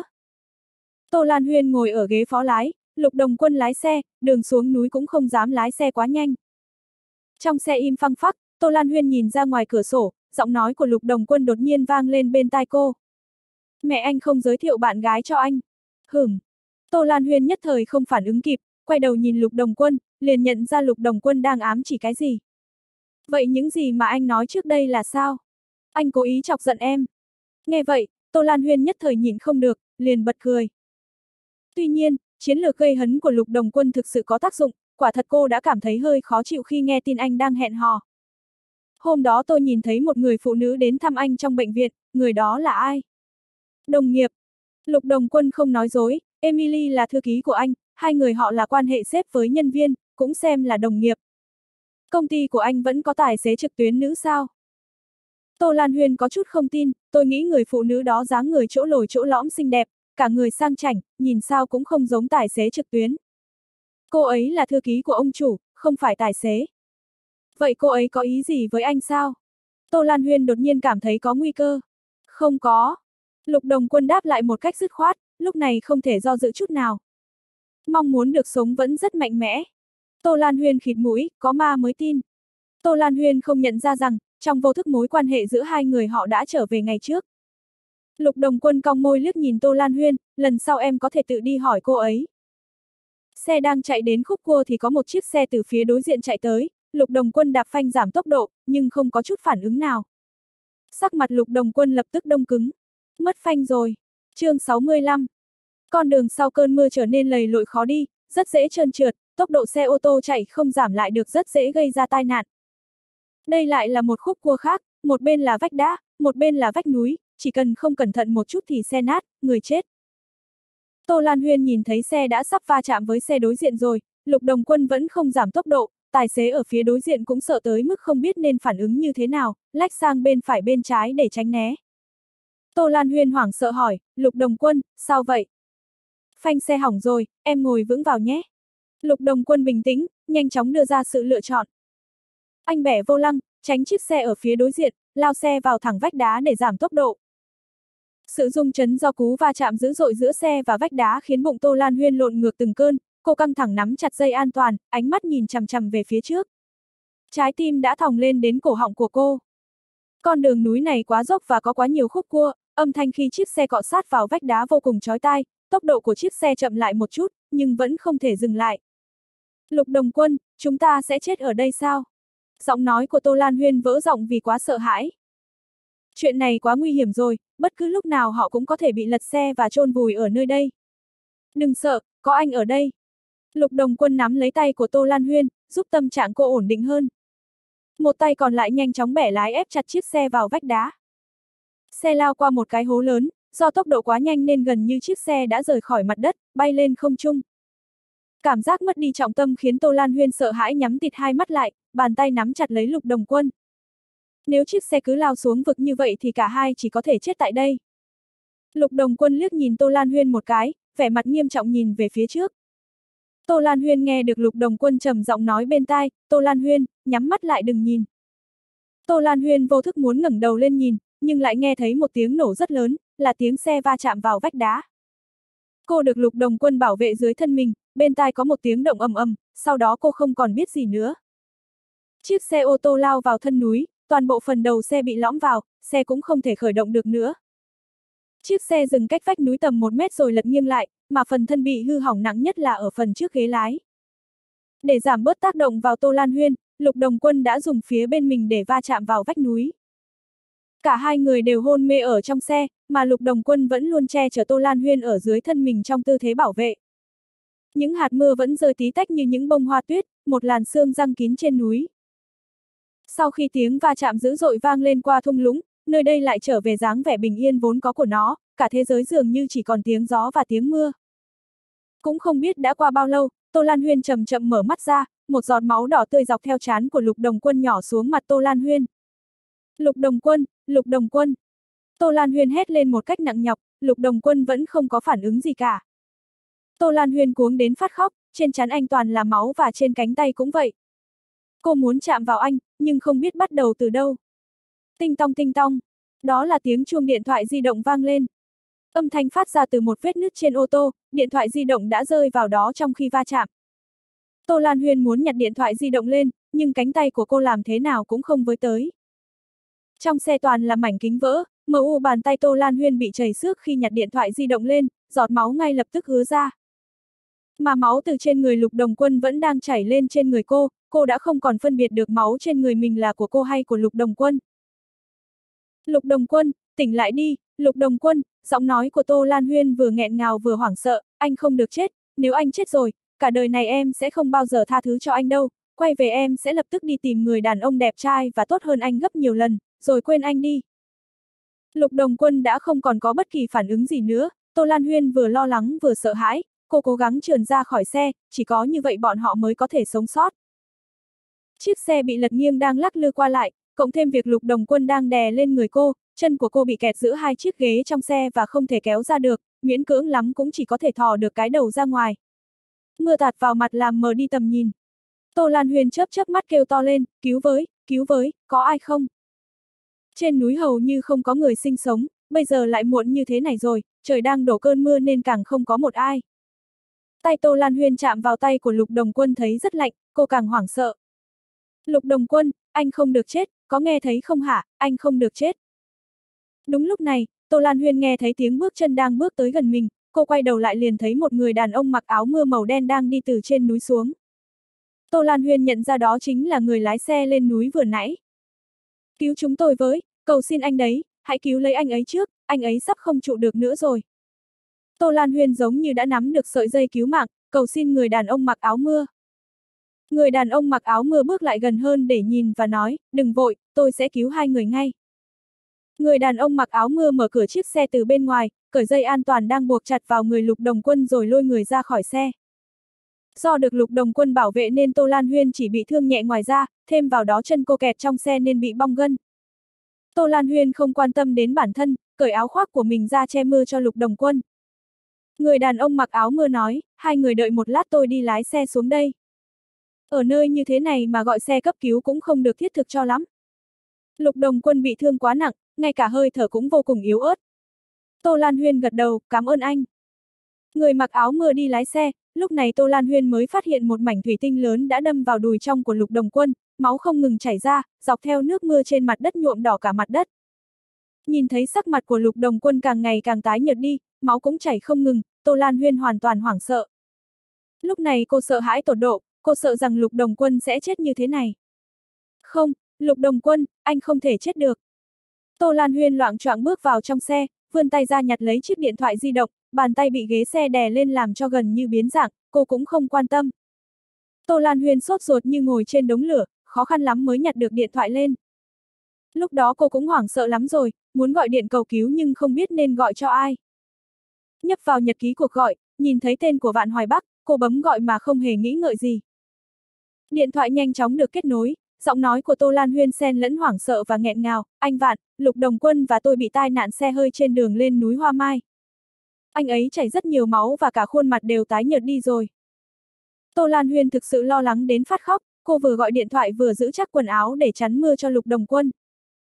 Tô Lan Huyên ngồi ở ghế phó lái, Lục Đồng Quân lái xe, đường xuống núi cũng không dám lái xe quá nhanh. Trong xe im phăng phắc, Tô Lan Huyên nhìn ra ngoài cửa sổ, giọng nói của Lục Đồng Quân đột nhiên vang lên bên tai cô. Mẹ anh không giới thiệu bạn gái cho anh. Hửm. Tô Lan Huyên nhất thời không phản ứng kịp, quay đầu nhìn Lục Đồng Quân, liền nhận ra Lục Đồng Quân đang ám chỉ cái gì. Vậy những gì mà anh nói trước đây là sao? Anh cố ý chọc giận em. Nghe vậy, Tô Lan Huyên nhất thời nhịn không được, liền bật cười. Tuy nhiên, chiến lược gây hấn của Lục Đồng Quân thực sự có tác dụng, quả thật cô đã cảm thấy hơi khó chịu khi nghe tin anh đang hẹn hò. Hôm đó tôi nhìn thấy một người phụ nữ đến thăm anh trong bệnh viện, người đó là ai? Đồng nghiệp. Lục Đồng Quân không nói dối, Emily là thư ký của anh, hai người họ là quan hệ sếp với nhân viên, cũng xem là đồng nghiệp. Công ty của anh vẫn có tài xế trực tuyến nữ sao? Tô Lan Huyên có chút không tin, tôi nghĩ người phụ nữ đó dáng người chỗ lồi chỗ lõm xinh đẹp, cả người sang chảnh, nhìn sao cũng không giống tài xế trực tuyến. Cô ấy là thư ký của ông chủ, không phải tài xế. Vậy cô ấy có ý gì với anh sao? Tô Lan Huyên đột nhiên cảm thấy có nguy cơ. Không có. Lục Đồng Quân đáp lại một cách dứt khoát, lúc này không thể do dự chút nào. Mong muốn được sống vẫn rất mạnh mẽ. Tô Lan Huyên khịt mũi, có ma mới tin. Tô Lan Huyên không nhận ra rằng, trong vô thức mối quan hệ giữa hai người họ đã trở về ngày trước. Lục Đồng Quân cong môi liếc nhìn Tô Lan Huyên, lần sau em có thể tự đi hỏi cô ấy. Xe đang chạy đến khúc cua thì có một chiếc xe từ phía đối diện chạy tới, Lục Đồng Quân đạp phanh giảm tốc độ, nhưng không có chút phản ứng nào. Sắc mặt Lục Đồng Quân lập tức đông cứng. Mất phanh rồi. Chương sáu mươi lăm. Con đường sau cơn mưa trở nên lầy lội khó đi, rất dễ trơn trượt, tốc độ xe ô tô chạy không giảm lại được rất dễ gây ra tai nạn. Đây lại là một khúc cua khác, một bên là vách đá, một bên là vách núi, chỉ cần không cẩn thận một chút thì xe nát, người chết. Tô Lan Huyên nhìn thấy xe đã sắp va chạm với xe đối diện rồi, Lục Đồng Quân vẫn không giảm tốc độ, tài xế ở phía đối diện cũng sợ tới mức không biết nên phản ứng như thế nào, lách sang bên phải bên trái để tránh né. Tô Lan Huyên hoảng sợ hỏi, Lục Đồng Quân, sao vậy? Phanh xe hỏng rồi, em ngồi vững vào nhé. Lục Đồng Quân bình tĩnh, nhanh chóng đưa ra sự lựa chọn. Anh bẻ vô lăng, tránh chiếc xe ở phía đối diện, lao xe vào thẳng vách đá để giảm tốc độ. Sự rung chấn do cú va chạm dữ dội giữa xe và vách đá khiến bụng Tô Lan Huyên lộn ngược từng cơn, cô căng thẳng nắm chặt dây an toàn, ánh mắt nhìn chằm chằm về phía trước. Trái tim đã thòng lên đến cổ họng của cô. Con đường núi này quá dốc và có quá nhiều khúc cua, âm thanh khi chiếc xe cọ sát vào vách đá vô cùng chói tai, tốc độ của chiếc xe chậm lại một chút, nhưng vẫn không thể dừng lại. Lục Đồng Quân, chúng ta sẽ chết ở đây sao? Giọng nói của Tô Lan Huyên vỡ giọng vì quá sợ hãi. Chuyện này quá nguy hiểm rồi, bất cứ lúc nào họ cũng có thể bị lật xe và chôn vùi ở nơi đây. Đừng sợ, có anh ở đây. Lục Đồng Quân nắm lấy tay của Tô Lan Huyên, giúp tâm trạng cô ổn định hơn. Một tay còn lại nhanh chóng bẻ lái ép chặt chiếc xe vào vách đá. Xe lao qua một cái hố lớn, do tốc độ quá nhanh nên gần như chiếc xe đã rời khỏi mặt đất, bay lên không trung. Cảm giác mất đi trọng tâm khiến Tô Lan Huyên sợ hãi nhắm tịt hai mắt lại, bàn tay nắm chặt lấy Lục Đồng Quân. Nếu chiếc xe cứ lao xuống vực như vậy thì cả hai chỉ có thể chết tại đây. Lục Đồng Quân liếc nhìn Tô Lan Huyên một cái, vẻ mặt nghiêm trọng nhìn về phía trước. Tô Lan Huyên nghe được Lục Đồng Quân trầm giọng nói bên tai, Tô Lan Huyên, nhắm mắt lại đừng nhìn. Tô Lan Huyên vô thức muốn ngẩng đầu lên nhìn, nhưng lại nghe thấy một tiếng nổ rất lớn, là tiếng xe va chạm vào vách đá. Cô được Lục Đồng Quân bảo vệ dưới thân mình, bên tai có một tiếng động ầm ầm, sau đó cô không còn biết gì nữa. Chiếc xe ô tô lao vào thân núi, toàn bộ phần đầu xe bị lõm vào, xe cũng không thể khởi động được nữa. Chiếc xe dừng cách vách núi tầm một mét rồi lật nghiêng lại, mà phần thân bị hư hỏng nặng nhất là ở phần trước ghế lái. Để giảm bớt tác động vào Tô Lan Huyên, Lục Đồng Quân đã dùng phía bên mình để va chạm vào vách núi. Cả hai người đều hôn mê ở trong xe, mà Lục Đồng Quân vẫn luôn che chở Tô Lan Huyên ở dưới thân mình trong tư thế bảo vệ. Những hạt mưa vẫn rơi tí tách như những bông hoa tuyết, một làn sương giăng kín trên núi. Sau khi tiếng va chạm dữ dội vang lên qua thung lũng, nơi đây lại trở về dáng vẻ bình yên vốn có của nó, cả thế giới dường như chỉ còn tiếng gió và tiếng mưa. Cũng không biết đã qua bao lâu, Tô Lan Huyên chậm chậm mở mắt ra, một giọt máu đỏ tươi dọc theo trán của Lục Đồng Quân nhỏ xuống mặt Tô Lan Huyên. Lục Đồng Quân, Lục Đồng Quân. Tô Lan Huyên hét lên một cách nặng nhọc, Lục Đồng Quân vẫn không có phản ứng gì cả. Tô Lan Huyên cuống đến phát khóc, trên trán anh toàn là máu và trên cánh tay cũng vậy. Cô muốn chạm vào anh, nhưng không biết bắt đầu từ đâu. Tinh tong tinh tong, đó là tiếng chuông điện thoại di động vang lên. Âm thanh phát ra từ một vết nứt trên ô tô, điện thoại di động đã rơi vào đó trong khi va chạm. Tô Lan Huyên muốn nhặt điện thoại di động lên, nhưng cánh tay của cô làm thế nào cũng không với tới. Trong xe toàn là mảnh kính vỡ, mờ u bàn tay Tô Lan Huyên bị chảy xước khi nhặt điện thoại di động lên, giọt máu ngay lập tức ứa ra. Mà máu từ trên người Lục Đồng Quân vẫn đang chảy lên trên người cô, cô đã không còn phân biệt được máu trên người mình là của cô hay của Lục Đồng Quân. Lục Đồng Quân, tỉnh lại đi, Lục Đồng Quân, giọng nói của Tô Lan Huyên vừa nghẹn ngào vừa hoảng sợ, anh không được chết, nếu anh chết rồi, cả đời này em sẽ không bao giờ tha thứ cho anh đâu, quay về em sẽ lập tức đi tìm người đàn ông đẹp trai và tốt hơn anh gấp nhiều lần, rồi quên anh đi. Lục Đồng Quân đã không còn có bất kỳ phản ứng gì nữa, Tô Lan Huyên vừa lo lắng vừa sợ hãi, cô cố gắng trườn ra khỏi xe, chỉ có như vậy bọn họ mới có thể sống sót. Chiếc xe bị lật nghiêng đang lắc lư qua lại, cộng thêm việc Lục Đồng Quân đang đè lên người cô, chân của cô bị kẹt giữa hai chiếc ghế trong xe và không thể kéo ra được, miễn cưỡng lắm cũng chỉ có thể thò được cái đầu ra ngoài. Mưa tạt vào mặt làm mờ đi tầm nhìn. Tô Lan Huyên chớp chớp mắt kêu to lên, cứu với, cứu với, có ai không? Trên núi hầu như không có người sinh sống, bây giờ lại muộn như thế này rồi, trời đang đổ cơn mưa nên càng không có một ai. Tay Tô Lan Huyên chạm vào tay của Lục Đồng Quân thấy rất lạnh, cô càng hoảng sợ. Lục Đồng Quân, anh không được chết, có nghe thấy không hả, anh không được chết. Đúng lúc này, Tô Lan Huyên nghe thấy tiếng bước chân đang bước tới gần mình, cô quay đầu lại liền thấy một người đàn ông mặc áo mưa màu đen đang đi từ trên núi xuống. Tô Lan Huyên nhận ra đó chính là người lái xe lên núi vừa nãy. Cứu chúng tôi với, cầu xin anh đấy, hãy cứu lấy anh ấy trước, anh ấy sắp không trụ được nữa rồi. Tô Lan Huyên giống như đã nắm được sợi dây cứu mạng, cầu xin người đàn ông mặc áo mưa. Người đàn ông mặc áo mưa bước lại gần hơn để nhìn và nói, đừng vội, tôi sẽ cứu hai người ngay. Người đàn ông mặc áo mưa mở cửa chiếc xe từ bên ngoài, cởi dây an toàn đang buộc chặt vào người Lục Đồng Quân rồi lôi người ra khỏi xe. Do được Lục Đồng Quân bảo vệ nên Tô Lan Huyên chỉ bị thương nhẹ ngoài da, thêm vào đó chân cô kẹt trong xe nên bị bong gân. Tô Lan Huyên không quan tâm đến bản thân, cởi áo khoác của mình ra che mưa cho Lục Đồng Quân. Người đàn ông mặc áo mưa nói, hai người đợi một lát tôi đi lái xe xuống đây. Ở nơi như thế này mà gọi xe cấp cứu cũng không được thiết thực cho lắm. Lục Đồng Quân bị thương quá nặng, ngay cả hơi thở cũng vô cùng yếu ớt. Tô Lan Huyên gật đầu, cảm ơn anh. Người mặc áo mưa đi lái xe, lúc này Tô Lan Huyên mới phát hiện một mảnh thủy tinh lớn đã đâm vào đùi trong của Lục Đồng Quân, máu không ngừng chảy ra, dọc theo nước mưa trên mặt đất nhuộm đỏ cả mặt đất. Nhìn thấy sắc mặt của Lục Đồng Quân càng ngày càng tái nhợt đi, máu cũng chảy không ngừng, Tô Lan Huyên hoàn toàn hoảng sợ. Lúc này cô sợ hãi tột độ, cô sợ rằng Lục Đồng Quân sẽ chết như thế này. Không, Lục Đồng Quân, anh không thể chết được. Tô Lan Huyên loạng choạng bước vào trong xe, vươn tay ra nhặt lấy chiếc điện thoại di động, bàn tay bị ghế xe đè lên làm cho gần như biến dạng, cô cũng không quan tâm. Tô Lan Huyên sốt ruột như ngồi trên đống lửa, khó khăn lắm mới nhặt được điện thoại lên. Lúc đó cô cũng hoảng sợ lắm rồi, muốn gọi điện cầu cứu nhưng không biết nên gọi cho ai. Nhấp vào nhật ký cuộc gọi, nhìn thấy tên của Vạn Hoài Bắc, cô bấm gọi mà không hề nghĩ ngợi gì. Điện thoại nhanh chóng được kết nối, giọng nói của Tô Lan Huyên xen lẫn hoảng sợ và nghẹn ngào, anh Vạn, Lục Đồng Quân và tôi bị tai nạn xe hơi trên đường lên núi Hoa Mai. Anh ấy chảy rất nhiều máu và cả khuôn mặt đều tái nhợt đi rồi. Tô Lan Huyên thực sự lo lắng đến phát khóc, cô vừa gọi điện thoại vừa giữ chắc quần áo để chắn mưa cho Lục Đồng Quân.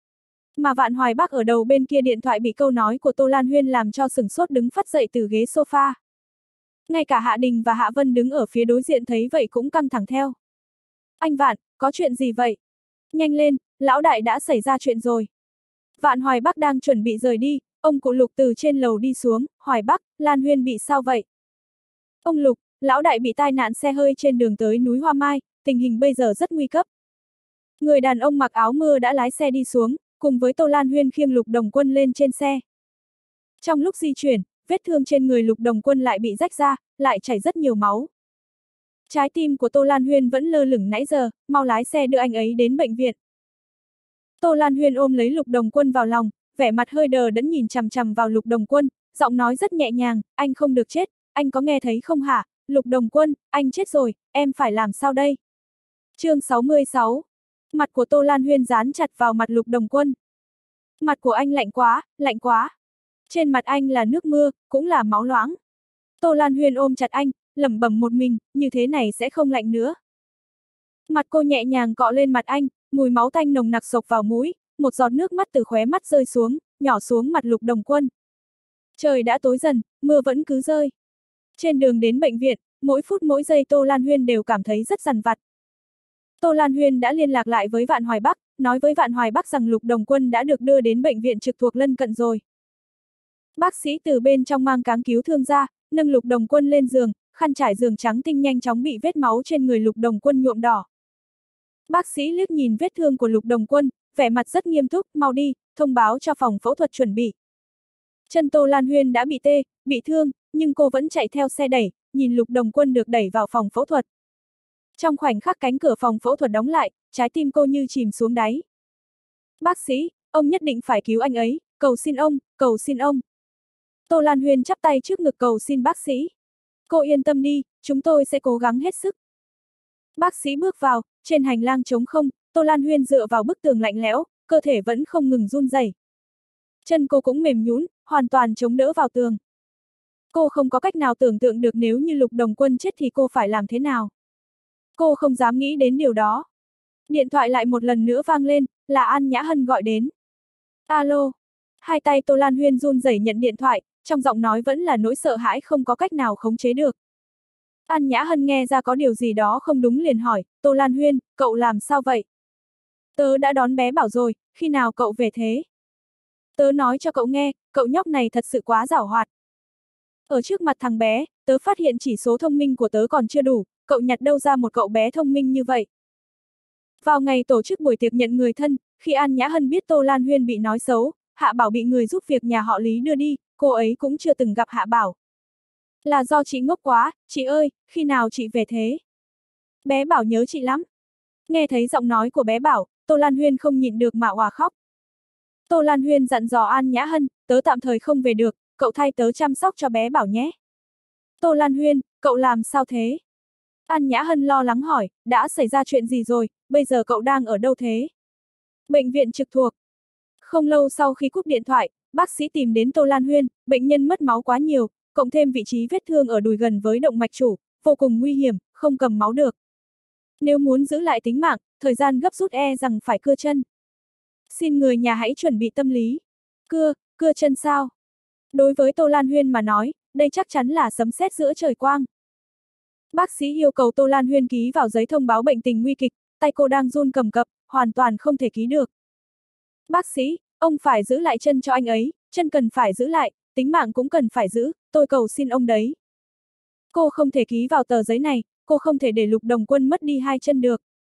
Mà Vạn Hoài Bắc ở đầu bên kia điện thoại bị câu nói của Tô Lan Huyên làm cho sửng sốt đứng phắt dậy từ ghế sofa. Ngay cả Hạ Đình và Hạ Vân đứng ở phía đối diện thấy vậy cũng căng thẳng theo. Anh Vạn, có chuyện gì vậy? Nhanh lên, lão đại đã xảy ra chuyện rồi. Vạn Hoài Bắc đang chuẩn bị rời đi, ông cụ Lục từ trên lầu đi xuống, Hoài Bắc, Lan Huyên bị sao vậy? Ông Lục, lão đại bị tai nạn xe hơi trên đường tới núi Hoa Mai, tình hình bây giờ rất nguy cấp. Người đàn ông mặc áo mưa đã lái xe đi xuống, cùng với Tô Lan Huyên khiêng Lục Đồng Quân lên trên xe. Trong lúc di chuyển, vết thương trên người Lục Đồng Quân lại bị rách ra, lại chảy rất nhiều máu. Trái tim của Tô Lan Huyên vẫn lơ lửng nãy giờ, mau lái xe đưa anh ấy đến bệnh viện. Tô Lan Huyên ôm lấy Lục Đồng Quân vào lòng, vẻ mặt hơi đờ đẫn nhìn chằm chằm vào Lục Đồng Quân, giọng nói rất nhẹ nhàng, anh không được chết, anh có nghe thấy không hả? Lục Đồng Quân, anh chết rồi, em phải làm sao đây? Chương sáu mươi sáu. Mặt của Tô Lan Huyên dán chặt vào mặt Lục Đồng Quân. Mặt của anh lạnh quá, lạnh quá. Trên mặt anh là nước mưa, cũng là máu loãng. Tô Lan Huyên ôm chặt anh, lẩm bẩm một mình, như thế này sẽ không lạnh nữa. Mặt cô nhẹ nhàng cọ lên mặt anh, mùi máu tanh nồng nặc xộc vào mũi, một giọt nước mắt từ khóe mắt rơi xuống, nhỏ xuống mặt Lục Đồng Quân. Trời đã tối dần, mưa vẫn cứ rơi. Trên đường đến bệnh viện, mỗi phút mỗi giây Tô Lan Huyên đều cảm thấy rất dằn vặt. Tô Lan Huyên đã liên lạc lại với Vạn Hoài Bắc, nói với Vạn Hoài Bắc rằng Lục Đồng Quân đã được đưa đến bệnh viện trực thuộc lân cận rồi. Bác sĩ từ bên trong mang cáng cứu thương ra, nâng Lục Đồng Quân lên giường, khăn trải giường trắng tinh nhanh chóng bị vết máu trên người Lục Đồng Quân nhuộm đỏ. Bác sĩ liếc nhìn vết thương của Lục Đồng Quân, vẻ mặt rất nghiêm túc, mau đi, thông báo cho phòng phẫu thuật chuẩn bị. Chân Tô Lan Huyên đã bị tê, bị thương, nhưng cô vẫn chạy theo xe đẩy, nhìn Lục Đồng Quân được đẩy vào phòng phẫu thuật. Trong khoảnh khắc cánh cửa phòng phẫu thuật đóng lại, trái tim cô như chìm xuống đáy. Bác sĩ, ông nhất định phải cứu anh ấy, cầu xin ông, cầu xin ông. Tô Lan Huyên chắp tay trước ngực cầu xin bác sĩ. Cô yên tâm đi, chúng tôi sẽ cố gắng hết sức. Bác sĩ bước vào, trên hành lang trống không, Tô Lan Huyên dựa vào bức tường lạnh lẽo, cơ thể vẫn không ngừng run rẩy. Chân cô cũng mềm nhũn, hoàn toàn chống đỡ vào tường. Cô không có cách nào tưởng tượng được nếu như Lục Đồng Quân chết thì cô phải làm thế nào. Cô không dám nghĩ đến điều đó. Điện thoại lại một lần nữa vang lên, là An Nhã Hân gọi đến. Alo. Hai tay Tô Lan Huyên run rẩy nhận điện thoại, trong giọng nói vẫn là nỗi sợ hãi không có cách nào khống chế được. An Nhã Hân nghe ra có điều gì đó không đúng liền hỏi, Tô Lan Huyên, cậu làm sao vậy? Tớ đã đón bé Bảo rồi, khi nào cậu về thế? Tớ nói cho cậu nghe, cậu nhóc này thật sự quá giảo hoạt. Ở trước mặt thằng bé, tớ phát hiện chỉ số thông minh của tớ còn chưa đủ, cậu nhặt đâu ra một cậu bé thông minh như vậy? Vào ngày tổ chức buổi tiệc nhận người thân, khi An Nhã Hân biết Tô Lan Huyên bị nói xấu, Hạ Bảo bị người giúp việc nhà họ Lý đưa đi, cô ấy cũng chưa từng gặp Hạ Bảo. Là do chị ngốc quá, chị ơi, khi nào chị về thế? Bé Bảo nhớ chị lắm. Nghe thấy giọng nói của bé Bảo, Tô Lan Huyên không nhịn được mà òa khóc. Tô Lan Huyên dặn dò An Nhã Hân, tớ tạm thời không về được, cậu thay tớ chăm sóc cho bé Bảo nhé. Tô Lan Huyên, cậu làm sao thế? An Nhã Hân lo lắng hỏi, đã xảy ra chuyện gì rồi, bây giờ cậu đang ở đâu thế? Bệnh viện trực thuộc. Không lâu sau khi cúp điện thoại, bác sĩ tìm đến Tô Lan Huyên, bệnh nhân mất máu quá nhiều, cộng thêm vị trí vết thương ở đùi gần với động mạch chủ, vô cùng nguy hiểm, không cầm máu được. Nếu muốn giữ lại tính mạng, thời gian gấp rút e rằng phải cưa chân. Xin người nhà hãy chuẩn bị tâm lý. Cưa, cưa chân sao? Đối với Tô Lan Huyên mà nói, đây chắc chắn là sấm sét giữa trời quang. Bác sĩ yêu cầu Tô Lan Huyên ký vào giấy thông báo bệnh tình nguy kịch, tay cô đang run cầm cập, hoàn toàn không thể ký được. Bác sĩ, ông phải giữ lại chân cho anh ấy, chân cần phải giữ lại, tính mạng cũng cần phải giữ, tôi cầu xin ông đấy. Cô không thể ký vào tờ giấy này, cô không thể để Lục Đồng Quân mất đi hai chân được.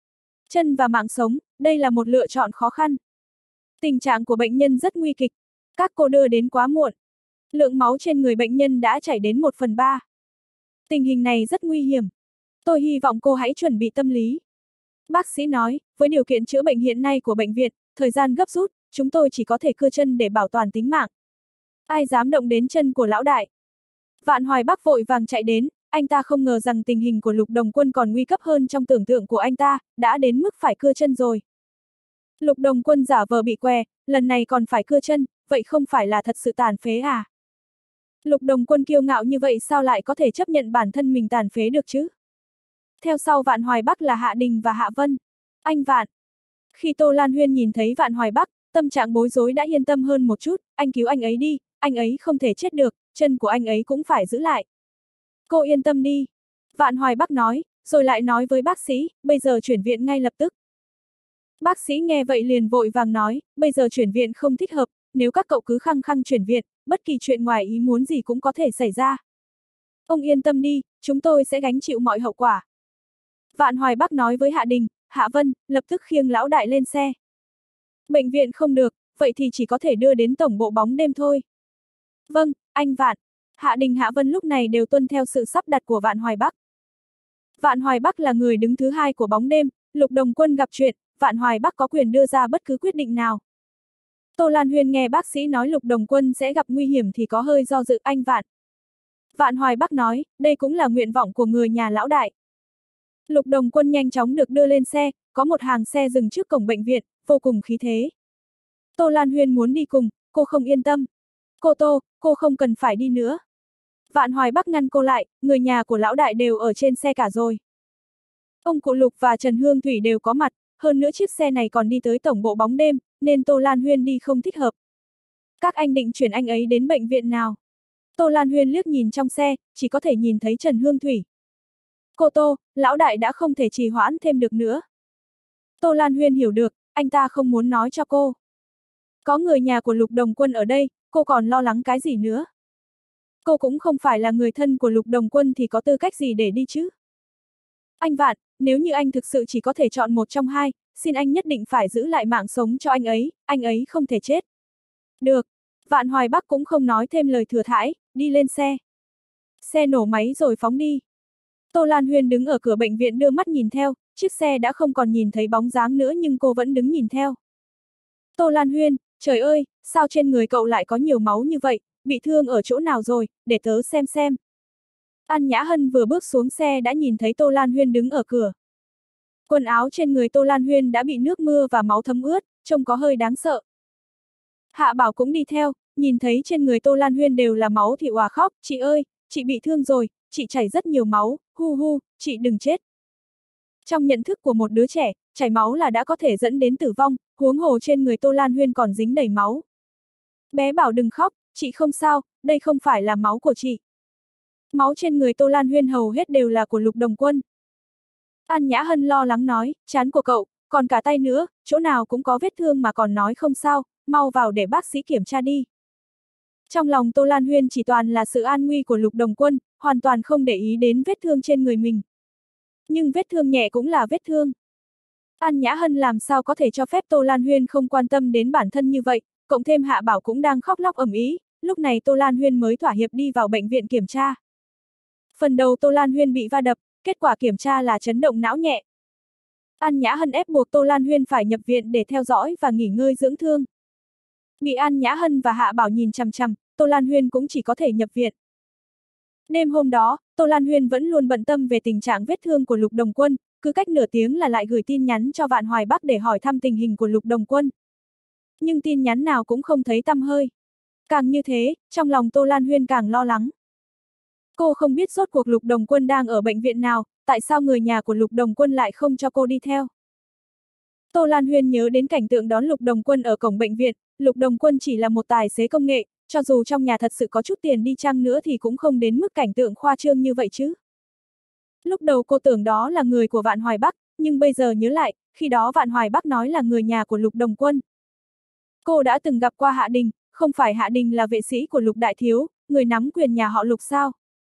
Chân và mạng sống, đây là một lựa chọn khó khăn. Tình trạng của bệnh nhân rất nguy kịch, các cô đưa đến quá muộn. Lượng máu trên người bệnh nhân đã chảy đến một phần ba. Tình hình này rất nguy hiểm. Tôi hy vọng cô hãy chuẩn bị tâm lý. Bác sĩ nói, với điều kiện chữa bệnh hiện nay của bệnh viện, thời gian gấp rút, chúng tôi chỉ có thể cưa chân để bảo toàn tính mạng. Ai dám động đến chân của lão đại? Vạn Hoài Bắc vội vàng chạy đến, anh ta không ngờ rằng tình hình của Lục Đồng Quân còn nguy cấp hơn trong tưởng tượng của anh ta, đã đến mức phải cưa chân rồi. Lục Đồng Quân giả vờ bị què, lần này còn phải cưa chân, vậy không phải là thật sự tàn phế à? Lục Đồng Quân kiêu ngạo như vậy sao lại có thể chấp nhận bản thân mình tàn phế được chứ? Theo sau Vạn Hoài Bắc là Hạ Đình và Hạ Vân. Anh Vạn. Khi Tô Lan Huyên nhìn thấy Vạn Hoài Bắc, tâm trạng bối rối đã yên tâm hơn một chút, anh cứu anh ấy đi, anh ấy không thể chết được, chân của anh ấy cũng phải giữ lại. Cô yên tâm đi. Vạn Hoài Bắc nói, rồi lại nói với bác sĩ, bây giờ chuyển viện ngay lập tức. Bác sĩ nghe vậy liền vội vàng nói, bây giờ chuyển viện không thích hợp, nếu các cậu cứ khăng khăng chuyển viện, bất kỳ chuyện ngoài ý muốn gì cũng có thể xảy ra. Ông yên tâm đi, chúng tôi sẽ gánh chịu mọi hậu quả. Vạn Hoài Bắc nói với Hạ Đình, Hạ Vân, lập tức khiêng lão đại lên xe. Bệnh viện không được, vậy thì chỉ có thể đưa đến tổng bộ bóng đêm thôi. Vâng, anh Vạn. Hạ Đình Hạ Vân lúc này đều tuân theo sự sắp đặt của Vạn Hoài Bắc. Vạn Hoài Bắc là người đứng thứ hai của bóng đêm, Lục Đồng Quân gặp chuyện, Vạn Hoài Bắc có quyền đưa ra bất cứ quyết định nào. Tô Lan Huyên nghe bác sĩ nói Lục Đồng Quân sẽ gặp nguy hiểm thì có hơi do dự anh Vạn. Vạn Hoài Bắc nói, đây cũng là nguyện vọng của người nhà lão đại. Lục Đồng Quân nhanh chóng được đưa lên xe, có một hàng xe dừng trước cổng bệnh viện, vô cùng khí thế. Tô Lan Huyên muốn đi cùng, cô không yên tâm. Cô Tô, cô không cần phải đi nữa. Vạn Hoài Bắc ngăn cô lại, người nhà của lão đại đều ở trên xe cả rồi. Ông cụ Lục và Trần Hương Thủy đều có mặt, hơn nữa chiếc xe này còn đi tới tổng bộ bóng đêm, nên Tô Lan Huyên đi không thích hợp. Các anh định chuyển anh ấy đến bệnh viện nào? Tô Lan Huyên liếc nhìn trong xe, chỉ có thể nhìn thấy Trần Hương Thủy. Cô Tô, lão đại đã không thể trì hoãn thêm được nữa. Tô Lan Huyên hiểu được, anh ta không muốn nói cho cô. Có người nhà của Lục Đồng Quân ở đây, cô còn lo lắng cái gì nữa? Cô cũng không phải là người thân của Lục Đồng Quân thì có tư cách gì để đi chứ? Anh Vạn, nếu như anh thực sự chỉ có thể chọn một trong hai, xin anh nhất định phải giữ lại mạng sống cho anh ấy, anh ấy không thể chết. Được. Vạn Hoài Bắc cũng không nói thêm lời thừa thãi, đi lên xe. Xe nổ máy rồi phóng đi. Tô Lan Huyên đứng ở cửa bệnh viện đưa mắt nhìn theo, chiếc xe đã không còn nhìn thấy bóng dáng nữa nhưng cô vẫn đứng nhìn theo. Tô Lan Huyên, trời ơi, sao trên người cậu lại có nhiều máu như vậy, bị thương ở chỗ nào rồi, để tớ xem xem. An Nhã Hân vừa bước xuống xe đã nhìn thấy Tô Lan Huyên đứng ở cửa. Quần áo trên người Tô Lan Huyên đã bị nước mưa và máu thấm ướt, trông có hơi đáng sợ. Hạ Bảo cũng đi theo, nhìn thấy trên người Tô Lan Huyên đều là máu thì òa khóc, chị ơi, chị bị thương rồi, chị chảy rất nhiều máu, hu hu, chị đừng chết. Trong nhận thức của một đứa trẻ, chảy máu là đã có thể dẫn đến tử vong, huống hồ trên người Tô Lan Huyên còn dính đầy máu. Bé bảo đừng khóc, chị không sao, đây không phải là máu của chị. Máu trên người Tô Lan Huyên hầu hết đều là của Lục Đồng Quân. An Nhã Hân lo lắng nói, trán của cậu, còn cả tay nữa, chỗ nào cũng có vết thương mà còn nói không sao, mau vào để bác sĩ kiểm tra đi. Trong lòng Tô Lan Huyên chỉ toàn là sự an nguy của Lục Đồng Quân, hoàn toàn không để ý đến vết thương trên người mình. Nhưng vết thương nhẹ cũng là vết thương. An Nhã Hân làm sao có thể cho phép Tô Lan Huyên không quan tâm đến bản thân như vậy, cộng thêm Hạ Bảo cũng đang khóc lóc ầm ĩ, lúc này Tô Lan Huyên mới thỏa hiệp đi vào bệnh viện kiểm tra. Phần đầu Tô Lan Huyên bị va đập, kết quả kiểm tra là chấn động não nhẹ. An Nhã Hân ép buộc Tô Lan Huyên phải nhập viện để theo dõi và nghỉ ngơi dưỡng thương. Bị An Nhã Hân và Hạ Bảo nhìn chằm chằm, Tô Lan Huyên cũng chỉ có thể nhập viện. Đêm hôm đó, Tô Lan Huyên vẫn luôn bận tâm về tình trạng vết thương của Lục Đồng Quân, cứ cách nửa tiếng là lại gửi tin nhắn cho Vạn Hoài Bắc để hỏi thăm tình hình của Lục Đồng Quân. Nhưng tin nhắn nào cũng không thấy tăm hơi. Càng như thế, trong lòng Tô Lan Huyên càng lo lắng. Cô không biết rốt cuộc Lục Đồng Quân đang ở bệnh viện nào, tại sao người nhà của Lục Đồng Quân lại không cho cô đi theo. Tô Lan Huyên nhớ đến cảnh tượng đón Lục Đồng Quân ở cổng bệnh viện, Lục Đồng Quân chỉ là một tài xế công nghệ, cho dù trong nhà thật sự có chút tiền đi chăng nữa thì cũng không đến mức cảnh tượng khoa trương như vậy chứ. Lúc đầu cô tưởng đó là người của Vạn Hoài Bắc, nhưng bây giờ nhớ lại, khi đó Vạn Hoài Bắc nói là người nhà của Lục Đồng Quân. Cô đã từng gặp qua Hạ Đình, không phải Hạ Đình là vệ sĩ của Lục Đại Thiếu, người nắm quyền nhà họ Lục sao?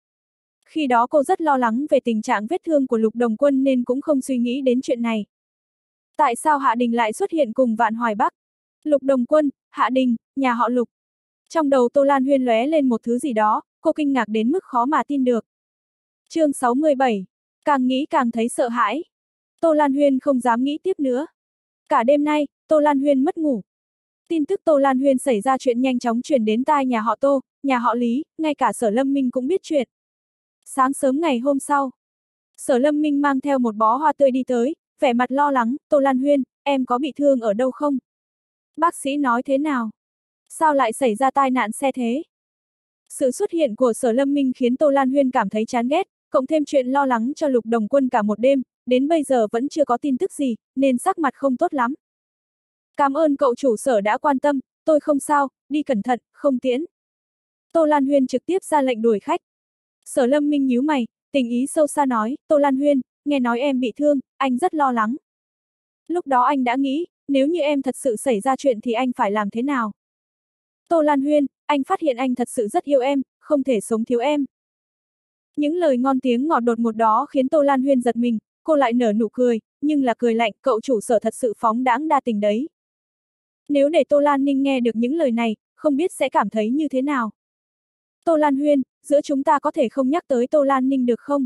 Khi đó cô rất lo lắng về tình trạng vết thương của Lục Đồng Quân nên cũng không suy nghĩ đến chuyện này. Tại sao Hạ Đình lại xuất hiện cùng Vạn Hoài Bắc? Lục Đồng Quân, Hạ Đình, nhà họ Lục. Trong đầu Tô Lan Huyên lóe lên một thứ gì đó, cô kinh ngạc đến mức khó mà tin được. Chương sáu mươi bảy, càng nghĩ càng thấy sợ hãi. Tô Lan Huyên không dám nghĩ tiếp nữa. Cả đêm nay, Tô Lan Huyên mất ngủ. Tin tức Tô Lan Huyên xảy ra chuyện nhanh chóng truyền đến tai nhà họ Tô, nhà họ Lý, ngay cả Sở Lâm Minh cũng biết chuyện. Sáng sớm ngày hôm sau, Sở Lâm Minh mang theo một bó hoa tươi đi tới, vẻ mặt lo lắng, Tô Lan Huyên, em có bị thương ở đâu không? Bác sĩ nói thế nào? Sao lại xảy ra tai nạn xe thế? Sự xuất hiện của Sở Lâm Minh khiến Tô Lan Huyên cảm thấy chán ghét, cộng thêm chuyện lo lắng cho Lục Đồng Quân cả một đêm, đến bây giờ vẫn chưa có tin tức gì, nên sắc mặt không tốt lắm. Cảm ơn cậu chủ Sở đã quan tâm, tôi không sao, đi cẩn thận, không tiễn. Tô Lan Huyên trực tiếp ra lệnh đuổi khách. Sở Lâm Minh nhíu mày, tình ý sâu xa nói, Tô Lan Huyên, nghe nói em bị thương, anh rất lo lắng. Lúc đó anh đã nghĩ, nếu như em thật sự xảy ra chuyện thì anh phải làm thế nào? Tô Lan Huyên, anh phát hiện anh thật sự rất yêu em, không thể sống thiếu em. Những lời ngon tiếng ngọt đột ngột đó khiến Tô Lan Huyên giật mình, cô lại nở nụ cười, nhưng là cười lạnh, cậu chủ Sở thật sự phóng đãng đa tình đấy. Nếu để Tô Lan Ninh nghe được những lời này, không biết sẽ cảm thấy như thế nào. Tô Lan Huyên, giữa chúng ta có thể không nhắc tới Tô Lan Ninh được không?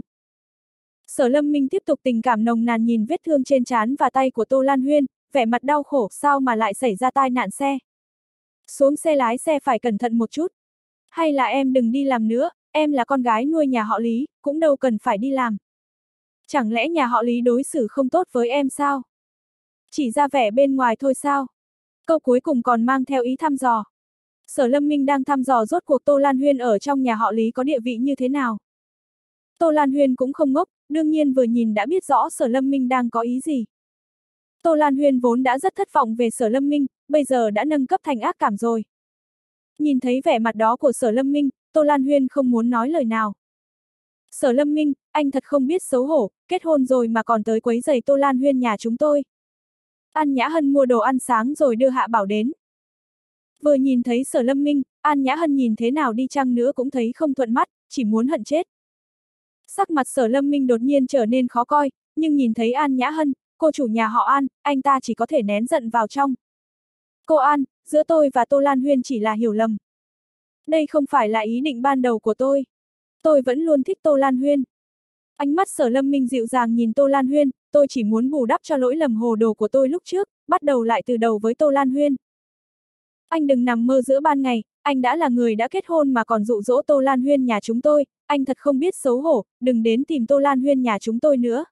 Sở Lâm Minh tiếp tục tình cảm nồng nàn nhìn vết thương trên trán và tay của Tô Lan Huyên, vẻ mặt đau khổ, sao mà lại xảy ra tai nạn xe? Xuống xe lái xe phải cẩn thận một chút. Hay là em đừng đi làm nữa, em là con gái nuôi nhà họ Lý, cũng đâu cần phải đi làm. Chẳng lẽ nhà họ Lý đối xử không tốt với em sao? Chỉ ra vẻ bên ngoài thôi sao? Câu cuối cùng còn mang theo ý thăm dò. Sở Lâm Minh đang thăm dò rốt cuộc Tô Lan Huyên ở trong nhà họ Lý có địa vị như thế nào. Tô Lan Huyên cũng không ngốc, đương nhiên vừa nhìn đã biết rõ Sở Lâm Minh đang có ý gì. Tô Lan Huyên vốn đã rất thất vọng về Sở Lâm Minh, bây giờ đã nâng cấp thành ác cảm rồi. Nhìn thấy vẻ mặt đó của Sở Lâm Minh, Tô Lan Huyên không muốn nói lời nào. Sở Lâm Minh, anh thật không biết xấu hổ, kết hôn rồi mà còn tới quấy rầy Tô Lan Huyên nhà chúng tôi. An Nhã Hân mua đồ ăn sáng rồi đưa Hạ Bảo đến. Vừa nhìn thấy Sở Lâm Minh, An Nhã Hân nhìn thế nào đi chăng nữa cũng thấy không thuận mắt, chỉ muốn hận chết. Sắc mặt Sở Lâm Minh đột nhiên trở nên khó coi, nhưng nhìn thấy An Nhã Hân, cô chủ nhà họ An, anh ta chỉ có thể nén giận vào trong. Cô An, giữa tôi và Tô Lan Huyên chỉ là hiểu lầm. Đây không phải là ý định ban đầu của tôi. Tôi vẫn luôn thích Tô Lan Huyên. Ánh mắt Sở Lâm Minh dịu dàng nhìn Tô Lan Huyên, tôi chỉ muốn bù đắp cho lỗi lầm hồ đồ của tôi lúc trước, bắt đầu lại từ đầu với Tô Lan Huyên. Anh đừng nằm mơ giữa ban ngày, anh đã là người đã kết hôn mà còn dụ dỗ Tô Lan Huyên nhà chúng tôi, anh thật không biết xấu hổ, đừng đến tìm Tô Lan Huyên nhà chúng tôi nữa.